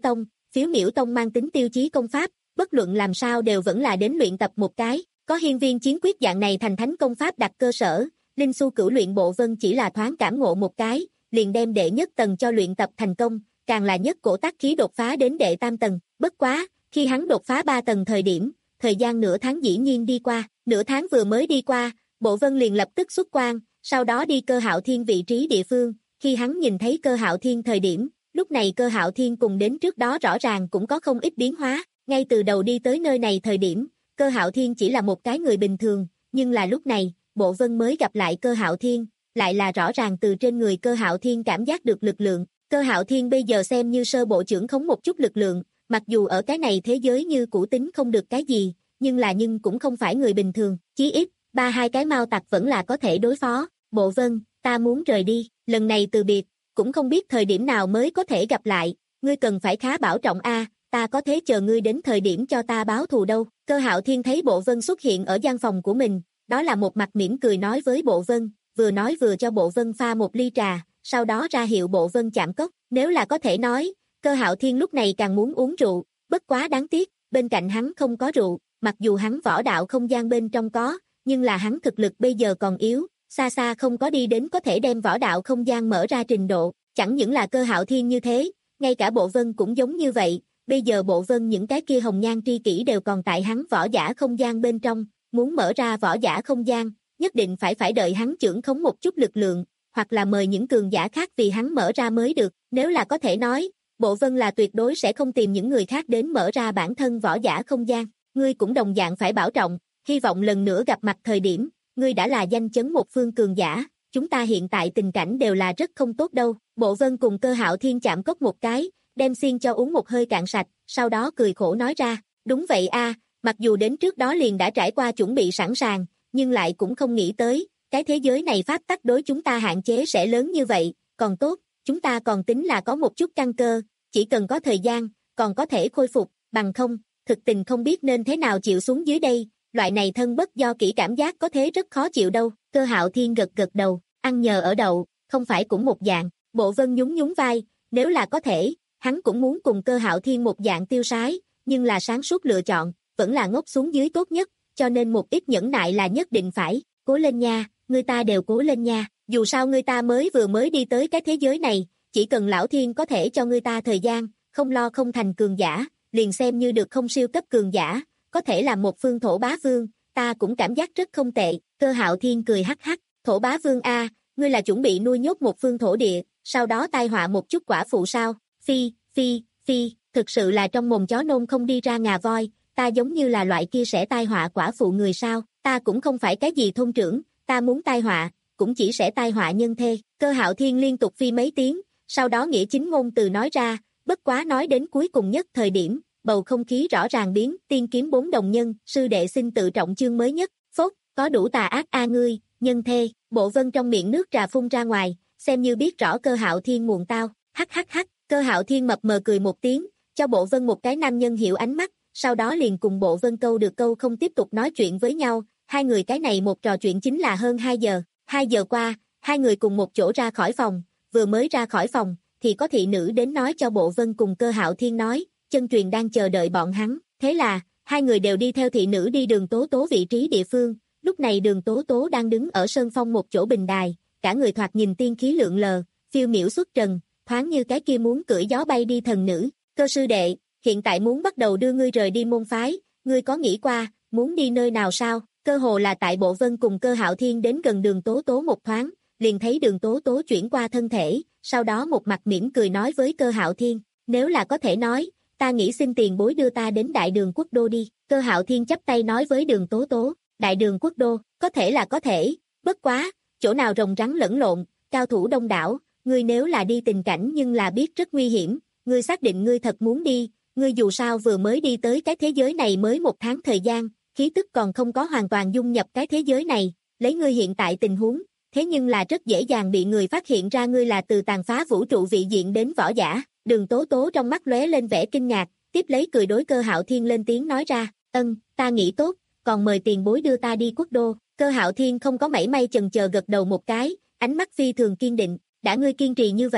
phiếu miểu tông mang tính tiêu chí công pháp, bất luận làm sao đều vẫn là đến luyện tập một cái, có hiên viên chiến quyết dạng này thành thánh công pháp đặt cơ sở, Linh Xu Cửu Luyện Bộ Vân chỉ là thoáng cảm ngộ một cái, liền đem đệ nhất tầng cho luyện tập thành công, càng là nhất cổ tác khí đột phá đến đệ tam tầng, bất quá, khi hắn đột phá ba tầng thời điểm, thời gian nửa tháng dĩ nhiên đi qua, nửa tháng vừa mới đi qua, Bộ Vân liền lập tức xuất quan, sau đó đi Cơ Hạo Thiên vị trí địa phương, khi hắn nhìn thấy Cơ Hạo Thiên thời điểm, lúc này Cơ Hạo Thiên cùng đến trước đó rõ ràng cũng có không ít biến hóa, ngay từ đầu đi tới nơi này thời điểm, Cơ Hạo Thiên chỉ là một cái người bình thường, nhưng là lúc này, Bộ Vân mới gặp lại Cơ Hạo Thiên, lại là rõ ràng từ trên người Cơ Hạo Thiên cảm giác được lực lượng, Cơ Hạo Thiên bây giờ xem như sơ bộ trưởng khống một chút lực lượng, mặc dù ở cái này thế giới như cũ tính không được cái gì, nhưng là nhưng cũng không phải người bình thường, chí ít, ba hai cái mao tặc vẫn là có thể đối phó, Bộ Vân, ta muốn rời đi, lần này từ biệt, cũng không biết thời điểm nào mới có thể gặp lại, ngươi cần phải khá bảo trọng a, ta có thế chờ ngươi đến thời điểm cho ta báo thù đâu. Cơ Hạo Thiên thấy Bộ Vân xuất hiện ở gian phòng của mình, đó là một mặt mỉm cười nói với Bộ Vân, vừa nói vừa cho Bộ Vân pha một ly trà, sau đó ra hiệu Bộ Vân chạm cốc, nếu là có thể nói, Cơ Hạo Thiên lúc này càng muốn uống rượu, bất quá đáng tiếc, bên cạnh hắn không có rượu, mặc dù hắn võ đạo không gian bên trong có, nhưng là hắn thực lực bây giờ còn yếu, xa xa không có đi đến có thể đem võ đạo không gian mở ra trình độ, chẳng những là Cơ Hạo Thiên như thế, ngay cả Bộ Vân cũng giống như vậy, bây giờ Bộ Vân những cái kia hồng nhan tri kỷ đều còn tại hắn võ giả không gian bên trong, muốn mở ra võ giả không gian, nhất định phải phải đợi hắn trưởng khống một chút lực lượng, hoặc là mời những cường giả khác vì hắn mở ra mới được, nếu là có thể nói, Bộ Vân là tuyệt đối sẽ không tìm những người khác đến mở ra bản thân võ giả không gian, ngươi cũng đồng dạng phải bảo trọng, hy vọng lần nữa gặp mặt thời điểm, ngươi đã là danh chấn một phương cường giả, chúng ta hiện tại tình cảnh đều là rất không tốt đâu, Bộ Vân cùng Cơ Hạo Thiên chạm cốc một cái, đem xiên cho uống một hơi cạn sạch, sau đó cười khổ nói ra, đúng vậy a, mặc dù đến trước đó liền đã trải qua chuẩn bị sẵn sàng, nhưng lại cũng không nghĩ tới, cái thế giới này pháp tắc đối chúng ta hạn chế sẽ lớn như vậy, còn tốt, chúng ta còn tính là có một chút căn cơ, chỉ cần có thời gian, còn có thể khôi phục, bằng không, thực tình không biết nên thế nào chịu xuống dưới đây, loại này thân bất do kỹ cảm giác có thế rất khó chịu đâu. Cơ Hạo Thiên gật gật đầu, ăn nhờ ở đậu, không phải cũng một dạng, Bộ Vân nhún nhún vai, nếu là có thể, hắn cũng muốn cùng Cơ Hạo Thiên một dạng tiêu sái, nhưng là sáng suốt lựa chọn, vẫn là ngốc xuống dưới tốt nhất, cho nên một ít nhẫn nại là nhất định phải, cố lên nha, người ta đều cố lên nha, dù sao người ta mới vừa mới đi tới cái thế giới này, chỉ cần Lão Thiên có thể cho người ta thời gian, không lo không thành cường giả, liền xem như được không siêu cấp cường giả, có thể là một phương thổ bá vương, ta cũng cảm giác rất không tệ. Cơ Hạo Thiên cười hắc hắc, thổ bá vương a, ngươi là chuẩn bị nuôi nhốt một phương thổ địa, sau đó tai họa một chút quả phụ sao? Phi, phi, phi, thực sự là trong mồm chó nôn không đi ra ngà voi, ta giống như là loại kia sẽ tai họa quả phụ người sao? Ta cũng không phải cái gì thôn trưởng, ta muốn tai họa, cũng chỉ sẽ tai họa nhân thê. Cơ Hạo Thiên liên tục phi mấy tiếng, sau đó nghĩa chính ngôn từ nói ra, bất quá nói đến cuối cùng nhất thời điểm, bầu không khí rõ ràng biến, tiên kiếm bốn đồng nhân, sư đệ xin tự trọng chương mới nhất, phốt, có đủ tà ác a ngươi, nhân thê. Bộ Vân trong miệng nước trà phun ra ngoài, xem như biết rõ Cơ Hạo Thiên muộn tao, hắc hắc hắc, Cơ Hạo Thiên mập mờ cười một tiếng, cho Bộ Vân một cái nam nhân hiểu ánh mắt, sau đó liền cùng Bộ Vân câu được câu không tiếp tục nói chuyện với nhau, hai người cái này một trò chuyện chính là hơn hai giờ, hai giờ qua, hai người cùng một chỗ ra khỏi phòng, vừa mới ra khỏi phòng, thì có thị nữ đến nói cho Bộ Vân cùng Cơ Hạo Thiên nói, chân truyền đang chờ đợi bọn hắn, thế là, hai người đều đi theo thị nữ đi Đường Tố Tố vị trí địa phương, lúc này Đường Tố Tố đang đứng ở sơn phong một chỗ bình đài, cả người thoạt nhìn tiên khí lượng lờ, phiêu miểu xuất trần, thoáng như cái kia muốn cưỡi gió bay đi thần nữ. Cơ sư đệ, hiện tại muốn bắt đầu đưa ngươi rời đi môn phái, ngươi có nghĩ qua, muốn đi nơi nào sao? Cơ hồ là tại Bộ Vân cùng Cơ Hạo Thiên đến gần Đường Tố Tố một thoáng, liền thấy Đường Tố Tố chuyển qua thân thể, sau đó một mặt mỉm cười nói với Cơ Hạo Thiên, nếu là có thể nói, ta nghĩ xin tiền bối đưa ta đến Đại Đường Quốc Đô đi. Cơ Hạo Thiên chắp tay nói với Đường Tố Tố, Đại Đường Quốc Đô, có thể là có thể, bất quá, chỗ nào rồng rắn lẫn lộn, cao thủ đông đảo, ngươi nếu là đi tình cảnh nhưng là biết rất nguy hiểm, ngươi xác định ngươi thật muốn đi, ngươi dù sao vừa mới đi tới cái thế giới này mới một tháng thời gian, khí tức còn không có hoàn toàn dung nhập cái thế giới này, lấy ngươi hiện tại tình huống, thế nhưng là rất dễ dàng bị người phát hiện ra ngươi là từ tàn phá vũ trụ vị diện đến võ giả. Đường Tố Tố trong mắt lóe lên vẻ kinh ngạc, tiếp lấy cười đối Cơ Hạo Thiên lên tiếng nói ra, ân, ta nghĩ tốt, còn mời tiền bối đưa ta đi quốc đô. Cơ Hạo Thiên không có mảy may chần chờ gật đầu một cái, ánh mắt phi thường kiên định, đã ngươi kiên trì như vậy,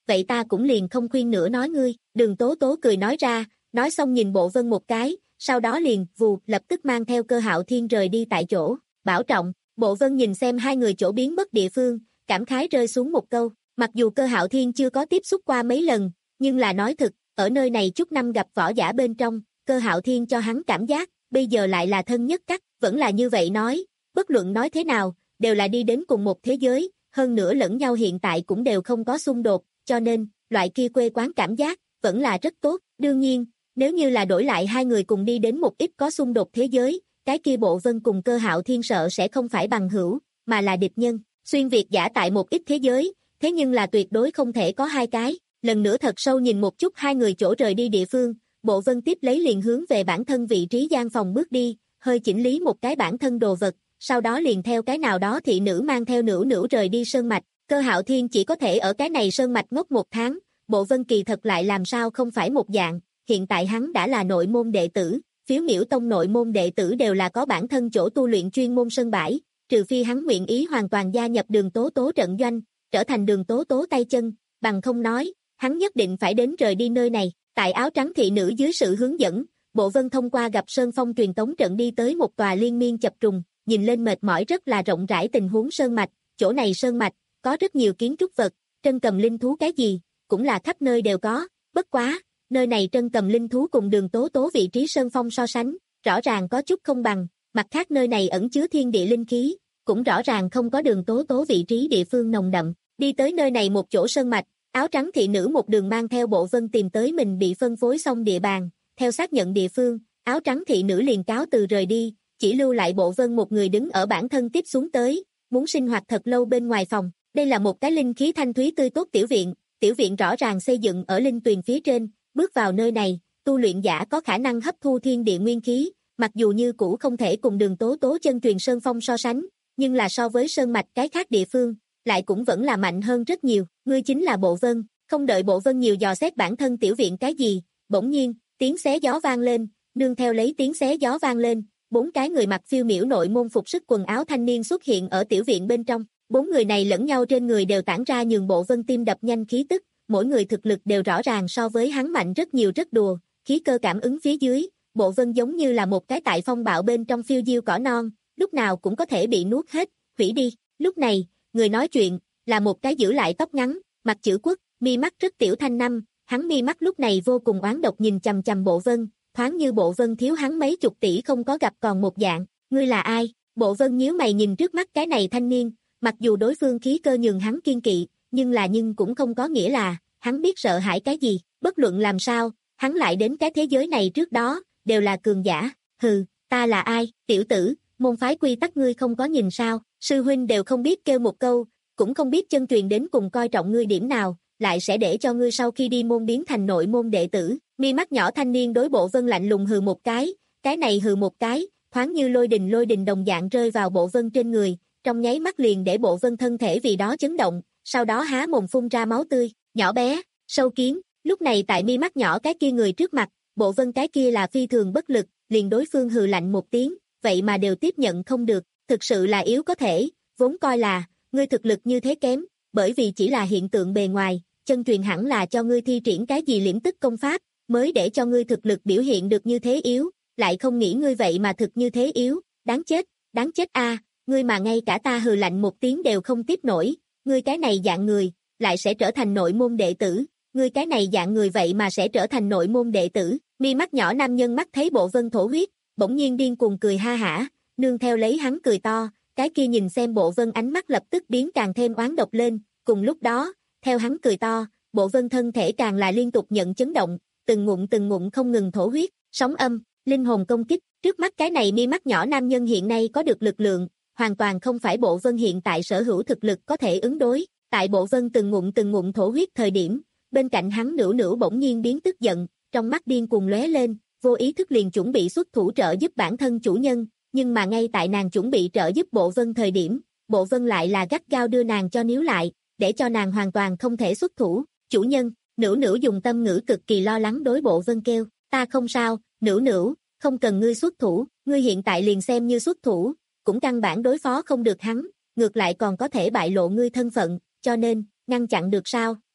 vậy ta cũng liền không khuyên nữa nói ngươi, Đường Tố Tố cười nói ra, nói xong nhìn Bộ Vân một cái, sau đó liền, vù, lập tức mang theo Cơ Hạo Thiên rời đi tại chỗ, bảo trọng, Bộ Vân nhìn xem hai người chỗ biến mất địa phương, cảm khái rơi xuống một câu, mặc dù Cơ Hạo Thiên chưa có tiếp xúc qua mấy lần, nhưng là nói thực, ở nơi này chút năm gặp võ giả bên trong, Cơ Hạo Thiên cho hắn cảm giác, bây giờ lại là thân nhất cắt, vẫn là như vậy nói, bất luận nói thế nào, đều là đi đến cùng một thế giới, hơn nữa lẫn nhau hiện tại cũng đều không có xung đột, cho nên, loại kia quê quán cảm giác, vẫn là rất tốt, đương nhiên, nếu như là đổi lại hai người cùng đi đến một ít có xung đột thế giới, cái kia Bộ Vân cùng Cơ Hạo Thiên sợ sẽ không phải bằng hữu, mà là địch nhân, xuyên việt giả tại một ít thế giới, thế nhưng là tuyệt đối không thể có hai cái, lần nữa thật sâu nhìn một chút hai người chỗ rời đi địa phương, Bộ Vân tiếp lấy liền hướng về bản thân vị trí gian phòng bước đi, hơi chỉnh lý một cái bản thân đồ vật, sau đó liền theo cái nào đó thị nữ mang theo nữ nữ rời đi sơn mạch, Cơ Hạo Thiên chỉ có thể ở cái này sơn mạch ngốc một tháng, Bộ Vân kỳ thật lại làm sao không phải một dạng, hiện tại hắn đã là nội môn đệ tử, phiếu miểu tông nội môn đệ tử đều là có bản thân chỗ tu luyện chuyên môn sân bãi, trừ phi hắn nguyện ý hoàn toàn gia nhập Đường Tố Tố trận doanh, trở thành Đường Tố Tố tay chân, bằng không nói, hắn nhất định phải đến rời đi nơi này, tại áo trắng thị nữ dưới sự hướng dẫn, Bộ Vân thông qua gặp Sơn Phong truyền tống trận đi tới một tòa liên miên chập trùng, nhìn lên mệt mỏi rất là rộng rãi tình huống sơn mạch, chỗ này sơn mạch, có rất nhiều kiến trúc vật, trân cầm linh thú cái gì, cũng là khắp nơi đều có, bất quá, nơi này trân cầm linh thú cùng Đường Tố Tố vị trí Sơn Phong so sánh, rõ ràng có chút không bằng, mặt khác nơi này ẩn chứa thiên địa linh khí, cũng rõ ràng không có Đường Tố Tố vị trí địa phương nồng đậm, đi tới nơi này một chỗ sơn mạch, áo trắng thị nữ một đường mang theo Bộ Vân tìm tới mình bị phân phối xong địa bàn, theo xác nhận địa phương, áo trắng thị nữ liền cáo từ rời đi, chỉ lưu lại Bộ Vân một người đứng ở bản thân tiếp xuống tới, muốn sinh hoạt thật lâu bên ngoài phòng, đây là một cái linh khí thanh thúy tươi tốt tiểu viện, tiểu viện rõ ràng xây dựng ở linh tuyền phía trên, bước vào nơi này, tu luyện giả có khả năng hấp thu thiên địa nguyên khí, mặc dù như cũ không thể cùng Đường Tố Tố chân truyền Sơn Phong so sánh, nhưng là so với sơn mạch cái khác địa phương, lại cũng vẫn là mạnh hơn rất nhiều, ngươi chính là Bộ Vân, không đợi Bộ Vân nhiều dò xét bản thân tiểu viện cái gì, bỗng nhiên, tiếng xé gió vang lên, nương theo lấy tiếng xé gió vang lên, bốn cái người mặc phiêu miểu nội môn phục sức quần áo thanh niên xuất hiện ở tiểu viện bên trong, bốn người này lẫn nhau trên người đều tản ra nhường Bộ Vân tim đập nhanh khí tức, mỗi người thực lực đều rõ ràng so với hắn mạnh rất nhiều rất đùa, khí cơ cảm ứng phía dưới, Bộ Vân giống như là một cái tại phong bạo bên trong phiêu diêu cỏ non, lúc nào cũng có thể bị nuốt hết, hủy đi, lúc này, người nói chuyện, là một cái giữ lại tóc ngắn, mặt chữ quốc, mi mắt rất tiểu thanh năm, hắn mi mắt lúc này vô cùng oán độc nhìn chằm chằm Bộ Vân, thoáng như Bộ Vân thiếu hắn mấy chục tỷ không có gặp còn một dạng, ngươi là ai? Bộ Vân nhíu mày nhìn trước mắt cái này thanh niên, mặc dù đối phương khí cơ nhường hắn kiên kỵ, nhưng là nhưng cũng không có nghĩa là, hắn biết sợ hãi cái gì, bất luận làm sao, hắn lại đến cái thế giới này trước đó, đều là cường giả, hừ, ta là ai, tiểu tử, môn phái quy tắc ngươi không có nhìn sao, sư huynh đều không biết kêu một câu, cũng không biết chân truyền đến cùng coi trọng ngươi điểm nào, lại sẽ để cho ngươi sau khi đi môn biến thành nội môn đệ tử, mi mắt nhỏ thanh niên đối Bộ Vân lạnh lùng hừ một cái, cái này hừ một cái, thoáng như lôi đình lôi đình đồng dạng rơi vào Bộ Vân trên người, trong nháy mắt liền để Bộ Vân thân thể vì đó chấn động, sau đó há mồm phun ra máu tươi, nhỏ bé, sâu kiến, lúc này tại mi mắt nhỏ cái kia người trước mặt, Bộ Vân cái kia là phi thường bất lực, liền đối phương hừ lạnh một tiếng, vậy mà đều tiếp nhận không được, thực sự là yếu có thể, vốn coi là, ngươi thực lực như thế kém, bởi vì chỉ là hiện tượng bề ngoài, chân truyền hẳn là cho ngươi thi triển cái gì liễm tức công pháp, mới để cho ngươi thực lực biểu hiện được như thế yếu, lại không nghĩ ngươi vậy mà thực như thế yếu, đáng chết, đáng chết a, ngươi mà ngay cả ta hừ lạnh một tiếng đều không tiếp nổi, ngươi cái này dạng người, lại sẽ trở thành nội môn đệ tử, ngươi cái này dạng người vậy mà sẽ trở thành nội môn đệ tử, mi mắt nhỏ nam nhân mắt thấy Bộ Vân thổ huyết, bỗng nhiên điên cuồng cười ha hả, nương theo lấy hắn cười to, cái kia nhìn xem Bộ Vân ánh mắt lập tức biến càng thêm oán độc lên, cùng lúc đó, theo hắn cười to, Bộ Vân thân thể càng là liên tục nhận chấn động, từng ngụm từng ngụm không ngừng thổ huyết, sóng âm, linh hồn công kích, trước mắt cái này mi mắt nhỏ nam nhân hiện nay có được lực lượng, hoàn toàn không phải Bộ Vân hiện tại sở hữu thực lực có thể ứng đối, tại Bộ Vân từng ngụm từng ngụm thổ huyết thời điểm, bên cạnh hắn nửa nửa bỗng nhiên biến tức giận, trong mắt điên cuồng lóe lên, vô ý thức liền chuẩn bị xuất thủ trợ giúp bản thân chủ nhân, nhưng mà ngay tại nàng chuẩn bị trợ giúp Bộ Vân thời điểm, Bộ Vân lại là gắt gao đưa nàng cho níu lại, để cho nàng hoàn toàn không thể xuất thủ, chủ nhân, nữu nữu dùng tâm ngữ cực kỳ lo lắng đối Bộ Vân kêu, ta không sao, nữu nữu, không cần ngươi xuất thủ, ngươi hiện tại liền xem như xuất thủ, cũng căn bản đối phó không được hắn, ngược lại còn có thể bại lộ ngươi thân phận, cho nên, ngăn chặn được sao,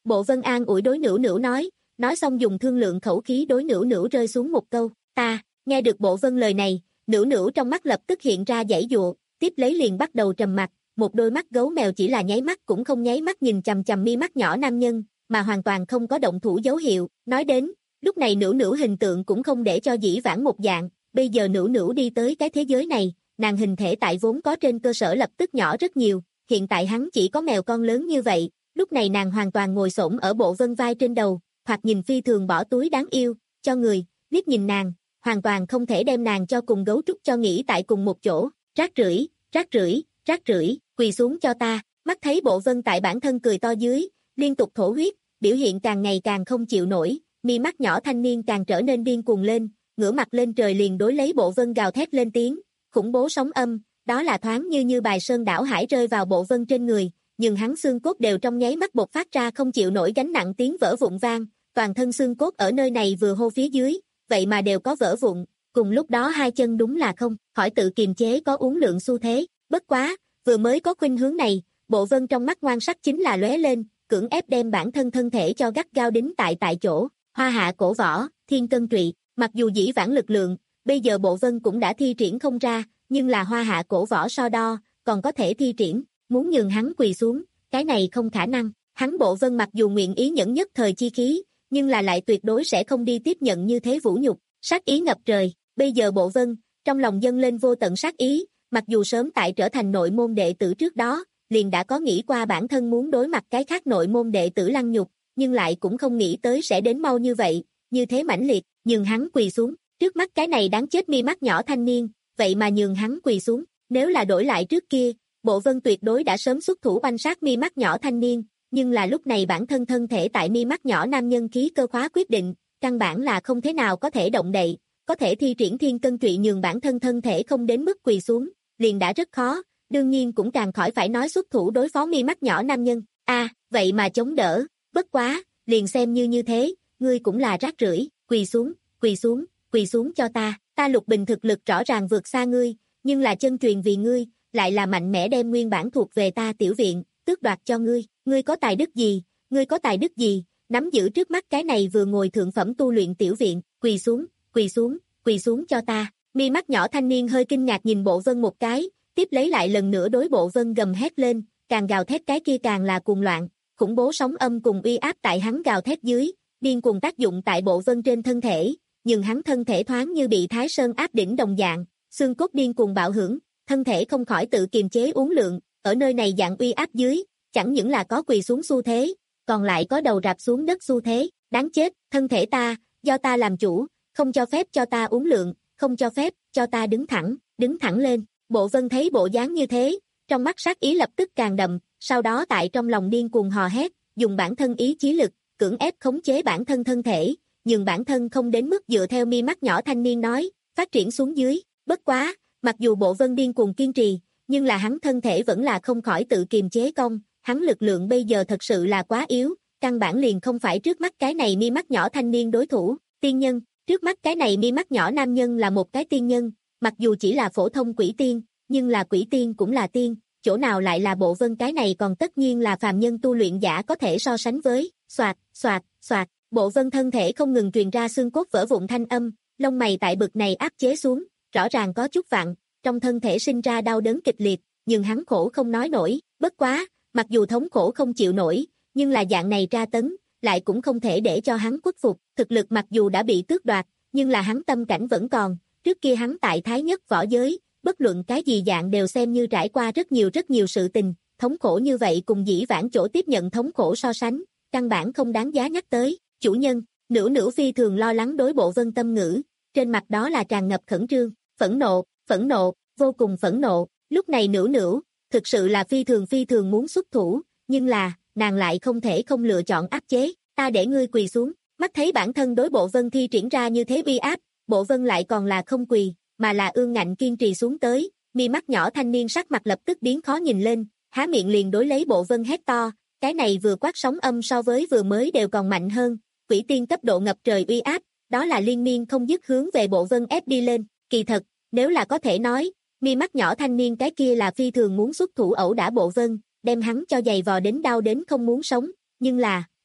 Bộ Vân an ủi đối Nữu Nữu nói, nói xong dùng thương lượng khẩu khí đối Nữu Nữu rơi xuống một câu, ta, nghe được Bộ Vân lời này, Nữu Nữu trong mắt lập tức hiện ra giãy dụa, tiếp lấy liền bắt đầu trầm mặc, một đôi mắt gấu mèo chỉ là nháy mắt cũng không nháy mắt nhìn chằm chằm mi mắt nhỏ nam nhân, mà hoàn toàn không có động thủ dấu hiệu, nói đến, lúc này Nữu Nữu hình tượng cũng không để cho dĩ vãng một dạng, bây giờ Nữu Nữu đi tới cái thế giới này, nàng hình thể tại vốn có trên cơ sở lập tức nhỏ rất nhiều, hiện tại hắn chỉ có mèo con lớn như vậy, lúc này nàng hoàn toàn ngồi xổm ở Bộ Vân vai trên đầu, thoạt nhìn phi thường bỏ túi đáng yêu, cho người, liếc nhìn nàng, hoàn toàn không thể đem nàng cho cùng gấu trúc cho nghỉ tại cùng một chỗ, rác rưởi, rác rưởi, rác rưởi, quỳ xuống cho ta, mắt thấy Bộ Vân tại bản thân cười to dưới, liên tục thổ huyết, biểu hiện càng ngày càng không chịu nổi, mi mắt nhỏ thanh niên càng trở nên điên cuồng lên, ngửa mặt lên trời liền đối lấy Bộ Vân gào thét lên tiếng, khủng bố sóng âm, đó là thoáng như như bài sơn đảo hải rơi vào Bộ Vân trên người, nhưng hắn xương cốt đều trong nháy mắt bộc phát ra không chịu nổi gánh nặng tiếng vỡ vụn vang, toàn thân xương cốt ở nơi này vừa hô phía dưới, vậy mà đều có vỡ vụn, cùng lúc đó hai chân đúng là không, khỏi tự kiềm chế có uốn lượn xu thế, bất quá, vừa mới có khuynh hướng này, Bộ Vân trong mắt ngoan sắc chính là lóe lên, cưỡng ép đem bản thân thân thể cho gắt gao đính tại tại chỗ, hoa hạ cổ võ, thiên cân trụy, mặc dù dĩ vãng lực lượng, bây giờ Bộ Vân cũng đã thi triển không ra, nhưng là hoa hạ cổ võ so đo, còn có thể thi triển, muốn nhường hắn quỳ xuống, cái này không khả năng, hắn Bộ Vân mặc dù nguyện ý nhẫn nhất thời chi khí, nhưng là lại tuyệt đối sẽ không đi tiếp nhận như thế vũ nhục, sát ý ngập trời, bây giờ Bộ Vân, trong lòng dâng lên vô tận sát ý, mặc dù sớm tại trở thành nội môn đệ tử trước đó, liền đã có nghĩ qua bản thân muốn đối mặt cái khác nội môn đệ tử lăng nhục, nhưng lại cũng không nghĩ tới sẽ đến mau như vậy, như thế mãnh liệt, nhường hắn quỳ xuống, trước mắt cái này đáng chết mi mắt nhỏ thanh niên, vậy mà nhường hắn quỳ xuống, nếu là đổi lại trước kia, Bộ Vân tuyệt đối đã sớm xuất thủ oanh sát mi mắt nhỏ thanh niên, nhưng là lúc này bản thân thân thể tại mi mắt nhỏ nam nhân khí cơ khóa quyết định, căn bản là không thế nào có thể động đậy, có thể thi triển thiên cân trụy nhường bản thân thân thể không đến mức quỳ xuống, liền đã rất khó, đương nhiên cũng càng khỏi phải nói xuất thủ đối phó mi mắt nhỏ nam nhân, a à, vậy mà chống đỡ, bất quá, liền xem như như thế, ngươi cũng là rác rưởi, quỳ xuống, quỳ xuống, quỳ xuống cho ta, ta Lục Bình thực lực rõ ràng vượt xa ngươi, nhưng là chân truyền vì ngươi, lại là mạnh mẽ đem nguyên bản thuộc về ta tiểu viện, tước đoạt cho ngươi, ngươi có tài đức gì, ngươi có tài đức gì, nắm giữ trước mắt cái này vừa ngồi thượng phẩm tu luyện tiểu viện, quỳ xuống, quỳ xuống, quỳ xuống cho ta, mi mắt nhỏ thanh niên hơi kinh ngạc nhìn Bộ Vân một cái, tiếp lấy lại lần nữa đối Bộ Vân gầm hét lên, càng gào thét cái kia càng là cuồng loạn, khủng bố sóng âm cùng uy áp tại hắn gào thét dưới, điên cuồng tác dụng tại Bộ Vân trên thân thể, nhưng hắn thân thể thoáng như bị Thái Sơn áp đỉnh đồng dạng, xương cốt điên cuồng bạo hưởng, thân thể không khỏi tự kiềm chế uốn lượn, ở nơi này dạng uy áp dưới, chẳng những là có quỳ xuống xu thế, còn lại có đầu rạp xuống đất xu thế, đáng chết, thân thể ta, do ta làm chủ, không cho phép cho ta uốn lượn, không cho phép, cho ta đứng thẳng, đứng thẳng lên, Bộ Vân thấy bộ dáng như thế, trong mắt sát ý lập tức càng đậm, sau đó tại trong lòng điên cuồng hò hét, dùng bản thân ý chí lực, cưỡng ép khống chế bản thân thân thể, nhưng bản thân không đến mức dựa theo mi mắt nhỏ thanh niên nói, phát triển xuống dưới, bất quá, mặc dù Bộ Vân điên cuồng kiên trì, nhưng là hắn thân thể vẫn là không khỏi tự kiềm chế công, hắn lực lượng bây giờ thật sự là quá yếu, căn bản liền không phải trước mắt cái này mi mắt nhỏ thanh niên đối thủ, tiên nhân, trước mắt cái này mi mắt nhỏ nam nhân là một cái tiên nhân, mặc dù chỉ là phổ thông quỷ tiên, nhưng là quỷ tiên cũng là tiên, chỗ nào lại là Bộ Vân cái này còn tất nhiên là phàm nhân tu luyện giả có thể so sánh với, xoạt, xoạt, xoạt, Bộ Vân thân thể không ngừng truyền ra xương cốt vỡ vụn thanh âm, lông mày tại bực này áp chế xuống, rõ ràng có chút vặn, trong thân thể sinh ra đau đớn kịch liệt, nhưng hắn khổ không nói nổi, bất quá, mặc dù thống khổ không chịu nổi, nhưng là dạng này tra tấn, lại cũng không thể để cho hắn khuất phục, thực lực mặc dù đã bị tước đoạt, nhưng là hắn tâm cảnh vẫn còn, trước kia hắn tại thái nhất võ giới, bất luận cái gì dạng đều xem như trải qua rất nhiều rất nhiều sự tình, thống khổ như vậy cùng dĩ vãng chỗ tiếp nhận thống khổ so sánh, căn bản không đáng giá nhắc tới, chủ nhân, Nữu Nữu phi thường lo lắng đối Bộ Vân tâm ngữ, trên mặt đó là tràn ngập khẩn trương, phẫn nộ, phẫn nộ, vô cùng phẫn nộ, lúc này Nữu Nữu, thực sự là phi thường phi thường muốn xuất thủ, nhưng là, nàng lại không thể không lựa chọn áp chế, ta để ngươi quỳ xuống, mắt thấy bản thân đối Bộ Vân thi triển ra như thế uy áp, Bộ Vân lại còn là không quỳ, mà là ương ngạnh kiên trì xuống tới, mi mắt nhỏ thanh niên sắc mặt lập tức biến khó nhìn lên, há miệng liền đối lấy Bộ Vân hét to, cái này vừa quát sóng âm so với vừa mới đều còn mạnh hơn, quỷ tiên cấp độ ngập trời uy áp, đó là liên miên không dứt hướng về Bộ Vân ép đi lên, kỳ thật, nếu là có thể nói, mi mắt nhỏ thanh niên cái kia là phi thường muốn xuất thủ ẩu đả Bộ Vân, đem hắn cho giày vò đến đau đến không muốn sống, nhưng là,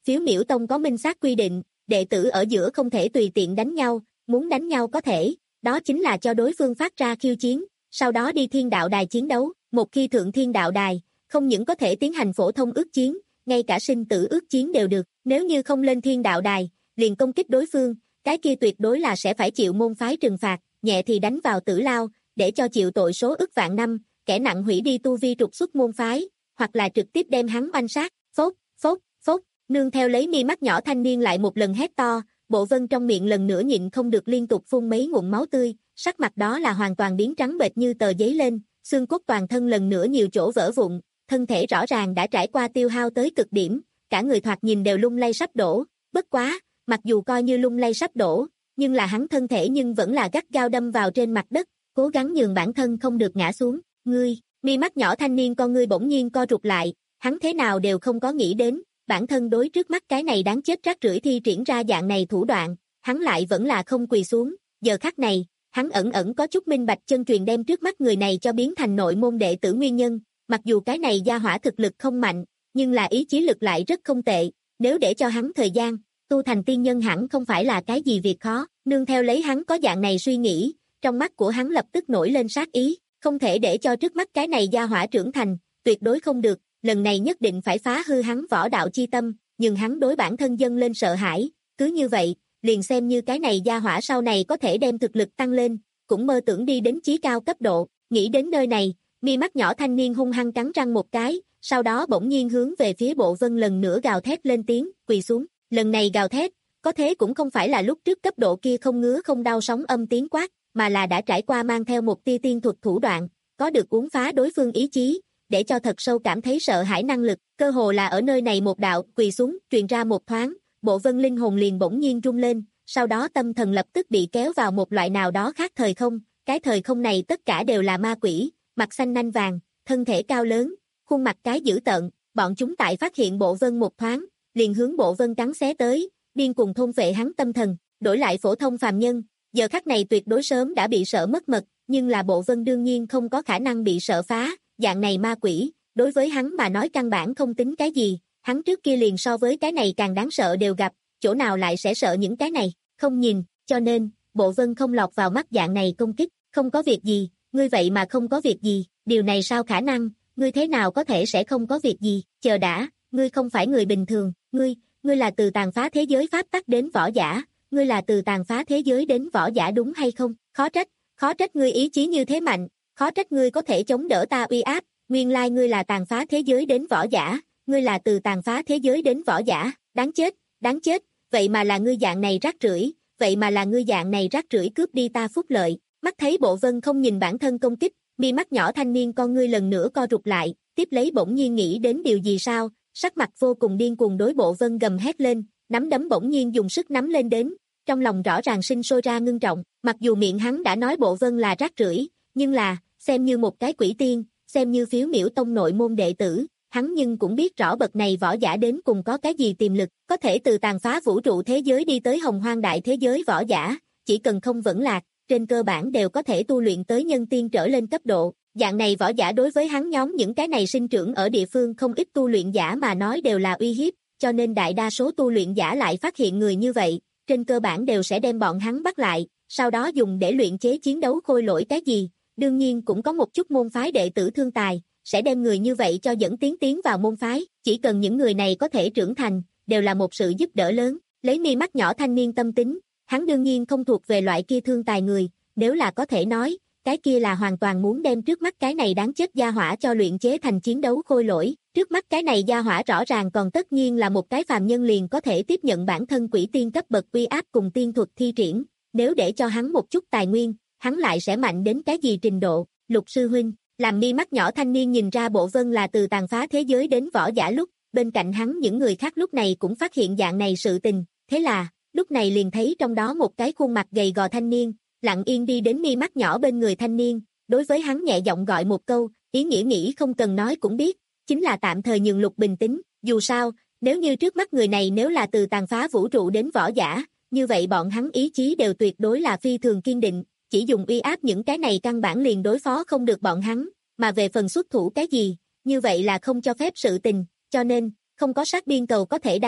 Phiếu miểu tông có minh xác quy định, đệ tử ở giữa không thể tùy tiện đánh nhau, muốn đánh nhau có thể, đó chính là cho đối phương phát ra khiêu chiến, sau đó đi thiên đạo đài chiến đấu, một khi thượng thiên đạo đài, không những có thể tiến hành phổ thông ước chiến, ngay cả sinh tử ước chiến đều được, nếu như không lên thiên đạo đài, liền công kích đối phương, cái kia tuyệt đối là sẽ phải chịu môn phái trừng phạt, nhẹ thì đánh vào tử lao, để cho chịu tội số ức vạn năm, kẻ nặng hủy đi tu vi trục xuất môn phái, hoặc là trực tiếp đem hắn oanh sát, phốt, phốt, phốt, nương theo lấy mi mắt nhỏ thanh niên lại một lần hét to, Bộ Vân trong miệng lần nữa nhịn không được liên tục phun mấy ngụm máu tươi, sắc mặt đó là hoàn toàn biến trắng bệch như tờ giấy lên, xương cốt toàn thân lần nữa nhiều chỗ vỡ vụn, thân thể rõ ràng đã trải qua tiêu hao tới cực điểm, cả người thoạt nhìn đều lung lay sắp đổ, bất quá, mặc dù coi như lung lay sắp đổ, nhưng là hắn thân thể nhưng vẫn là gắt gao đâm vào trên mặt đất, cố gắng nhường bản thân không được ngã xuống, ngươi, mi mắt nhỏ thanh niên con ngươi bỗng nhiên co rụt lại, hắn thế nào đều không có nghĩ đến, bản thân đối trước mắt cái này đáng chết rác rưởi thi triển ra dạng này thủ đoạn, hắn lại vẫn là không quỳ xuống, giờ khắc này, hắn ẩn ẩn có chút minh bạch chân truyền đem trước mắt người này cho biến thành nội môn đệ tử nguyên nhân, mặc dù cái này gia hỏa thực lực không mạnh, nhưng là ý chí lực lại rất không tệ, nếu để cho hắn thời gian, tu thành tiên nhân hẳn không phải là cái gì việc khó, nương theo lấy hắn có dạng này suy nghĩ, trong mắt của hắn lập tức nổi lên sát ý, không thể để cho trước mắt cái này gia hỏa trưởng thành, tuyệt đối không được, lần này nhất định phải phá hư hắn võ đạo chi tâm, nhưng hắn đối bản thân dâng lên sợ hãi, cứ như vậy, liền xem như cái này gia hỏa sau này có thể đem thực lực tăng lên, cũng mơ tưởng đi đến chí cao cấp độ, nghĩ đến nơi này, mi mắt nhỏ thanh niên hung hăng cắn răng một cái, sau đó bỗng nhiên hướng về phía Bộ Vân lần nữa gào thét lên tiếng, quỳ xuống, lần này gào thét, có thế cũng không phải là lúc trước cấp độ kia không ngứa không đau sóng âm tiếng quát, mà là đã trải qua mang theo một tia tiên thuật thủ đoạn, có được uốn phá đối phương ý chí, để cho thật sâu cảm thấy sợ hãi năng lực, cơ hồ là ở nơi này một đạo quỳ xuống, truyền ra một thoáng, Bộ Vân linh hồn liền bỗng nhiên rung lên, sau đó tâm thần lập tức bị kéo vào một loại nào đó khác thời không, cái thời không này tất cả đều là ma quỷ, mặt xanh nanh vàng, thân thể cao lớn, khuôn mặt cái dữ tợn, bọn chúng tại phát hiện Bộ Vân một thoáng, liền hướng Bộ Vân cắn xé tới, điên cùng thôn phệ hắn tâm thần, đổi lại phổ thông phàm nhân, giờ khắc này tuyệt đối sớm đã bị sợ mất mật, nhưng là Bộ Vân đương nhiên không có khả năng bị sợ phá, dạng này ma quỷ, đối với hắn mà nói căn bản không tính cái gì, hắn trước kia liền so với cái này càng đáng sợ đều gặp, chỗ nào lại sẽ sợ những cái này, không nhìn, cho nên, Bộ Vân không lọt vào mắt dạng này công kích, không có việc gì, ngươi vậy mà không có việc gì, điều này sao khả năng, ngươi thế nào có thể sẽ không có việc gì, chờ đã, ngươi không phải người bình thường, ngươi, ngươi là từ tàn phá thế giới pháp tắc đến võ giả, ngươi là từ tàn phá thế giới đến võ giả đúng hay không, khó trách, khó trách ngươi ý chí như thế mạnh, khó trách ngươi có thể chống đỡ ta uy áp, nguyên lai ngươi là tàn phá thế giới đến võ giả, ngươi là từ tàn phá thế giới đến võ giả, đáng chết, đáng chết, vậy mà là ngươi dạng này rác rưởi, vậy mà là ngươi dạng này rác rưởi cướp đi ta phúc lợi, mắt thấy Bộ Vân không nhìn bản thân công kích, mi mắt nhỏ thanh niên con ngươi lần nữa co rụt lại, tiếp lấy bỗng nhiên nghĩ đến điều gì sao, sắc mặt vô cùng điên cuồng đối Bộ Vân gầm hét lên, nắm đấm bỗng nhiên dùng sức nắm lên đến, trong lòng rõ ràng sinh sôi ra ngưng trọng, mặc dù miệng hắn đã nói Bộ Vân là rác rưởi, nhưng là, xem như một cái quỷ tiên, xem như phiếu miểu tông nội môn đệ tử, hắn nhưng cũng biết rõ bậc này võ giả đến cùng có cái gì tiềm lực, có thể từ tàn phá vũ trụ thế giới đi tới hồng hoang đại thế giới võ giả, chỉ cần không vẫn lạc, trên cơ bản đều có thể tu luyện tới nhân tiên trở lên cấp độ, dạng này võ giả đối với hắn nhóm những cái này sinh trưởng ở địa phương không ít tu luyện giả mà nói đều là uy hiếp, cho nên đại đa số tu luyện giả lại phát hiện người như vậy, trên cơ bản đều sẽ đem bọn hắn bắt lại, sau đó dùng để luyện chế chiến đấu khôi lỗi cái gì, đương nhiên cũng có một chút môn phái đệ tử thương tài, sẽ đem người như vậy cho dẫn tiến tiến vào môn phái, chỉ cần những người này có thể trưởng thành, đều là một sự giúp đỡ lớn, lấy mi mắt nhỏ thanh niên tâm tính, hắn đương nhiên không thuộc về loại kia thương tài người, nếu là có thể nói, cái kia là hoàn toàn muốn đem trước mắt cái này đáng chết gia hỏa cho luyện chế thành chiến đấu khôi lỗi, trước mắt cái này gia hỏa rõ ràng còn tất nhiên là một cái phàm nhân liền có thể tiếp nhận bản thân quỷ tiên cấp bậc uy áp cùng tiên thuật thi triển, nếu để cho hắn một chút tài nguyên, hắn lại sẽ mạnh đến cái gì trình độ, Lục sư huynh, làm mi mắt nhỏ thanh niên nhìn ra Bộ Vân là từ tàn phá thế giới đến võ giả lúc, bên cạnh hắn những người khác lúc này cũng phát hiện dạng này sự tình, thế là, lúc này liền thấy trong đó một cái khuôn mặt gầy gò thanh niên, lặng yên đi đến mi mắt nhỏ bên người thanh niên, đối với hắn nhẹ giọng gọi một câu, ý nghĩa nghĩ không cần nói cũng biết, chính là tạm thời nhường Lục bình tĩnh, dù sao, nếu như trước mắt người này nếu là từ tàn phá vũ trụ đến võ giả, như vậy bọn hắn ý chí đều tuyệt đối là phi thường kiên định, chỉ dùng uy áp những cái này căn bản liền đối phó không được bọn hắn, mà về phần xuất thủ cái gì, như vậy là không cho phép sự tình, cho nên, không có sát biên cầu có thể đánh,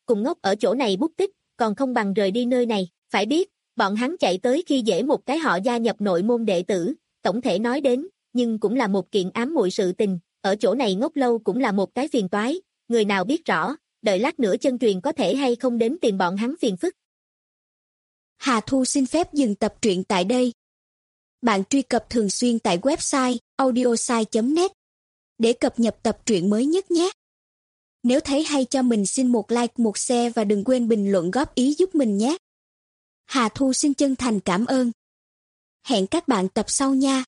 cùng ngốc ở chỗ này bút tích, còn không bằng rời đi nơi này. Phải biết, bọn hắn chạy tới khi dễ một cái họ gia nhập nội môn đệ tử, tổng thể nói đến, nhưng cũng là một kiện ám muội sự tình, ở chỗ này ngốc lâu cũng là một cái phiền toái, người nào biết rõ, đợi lát nữa chân truyền có thể hay không đến tìm bọn hắn phiền phức. Hà Thu xin phép dừng tập truyện tại đây. Bạn truy cập thường xuyên tại website audiosai chấm net để cập nhật tập truyện mới nhất nhé. Nếu thấy hay cho mình xin một like, một share và đừng quên bình luận góp ý giúp mình nhé. Hà Thu xin chân thành cảm ơn. Hẹn các bạn tập sau nha.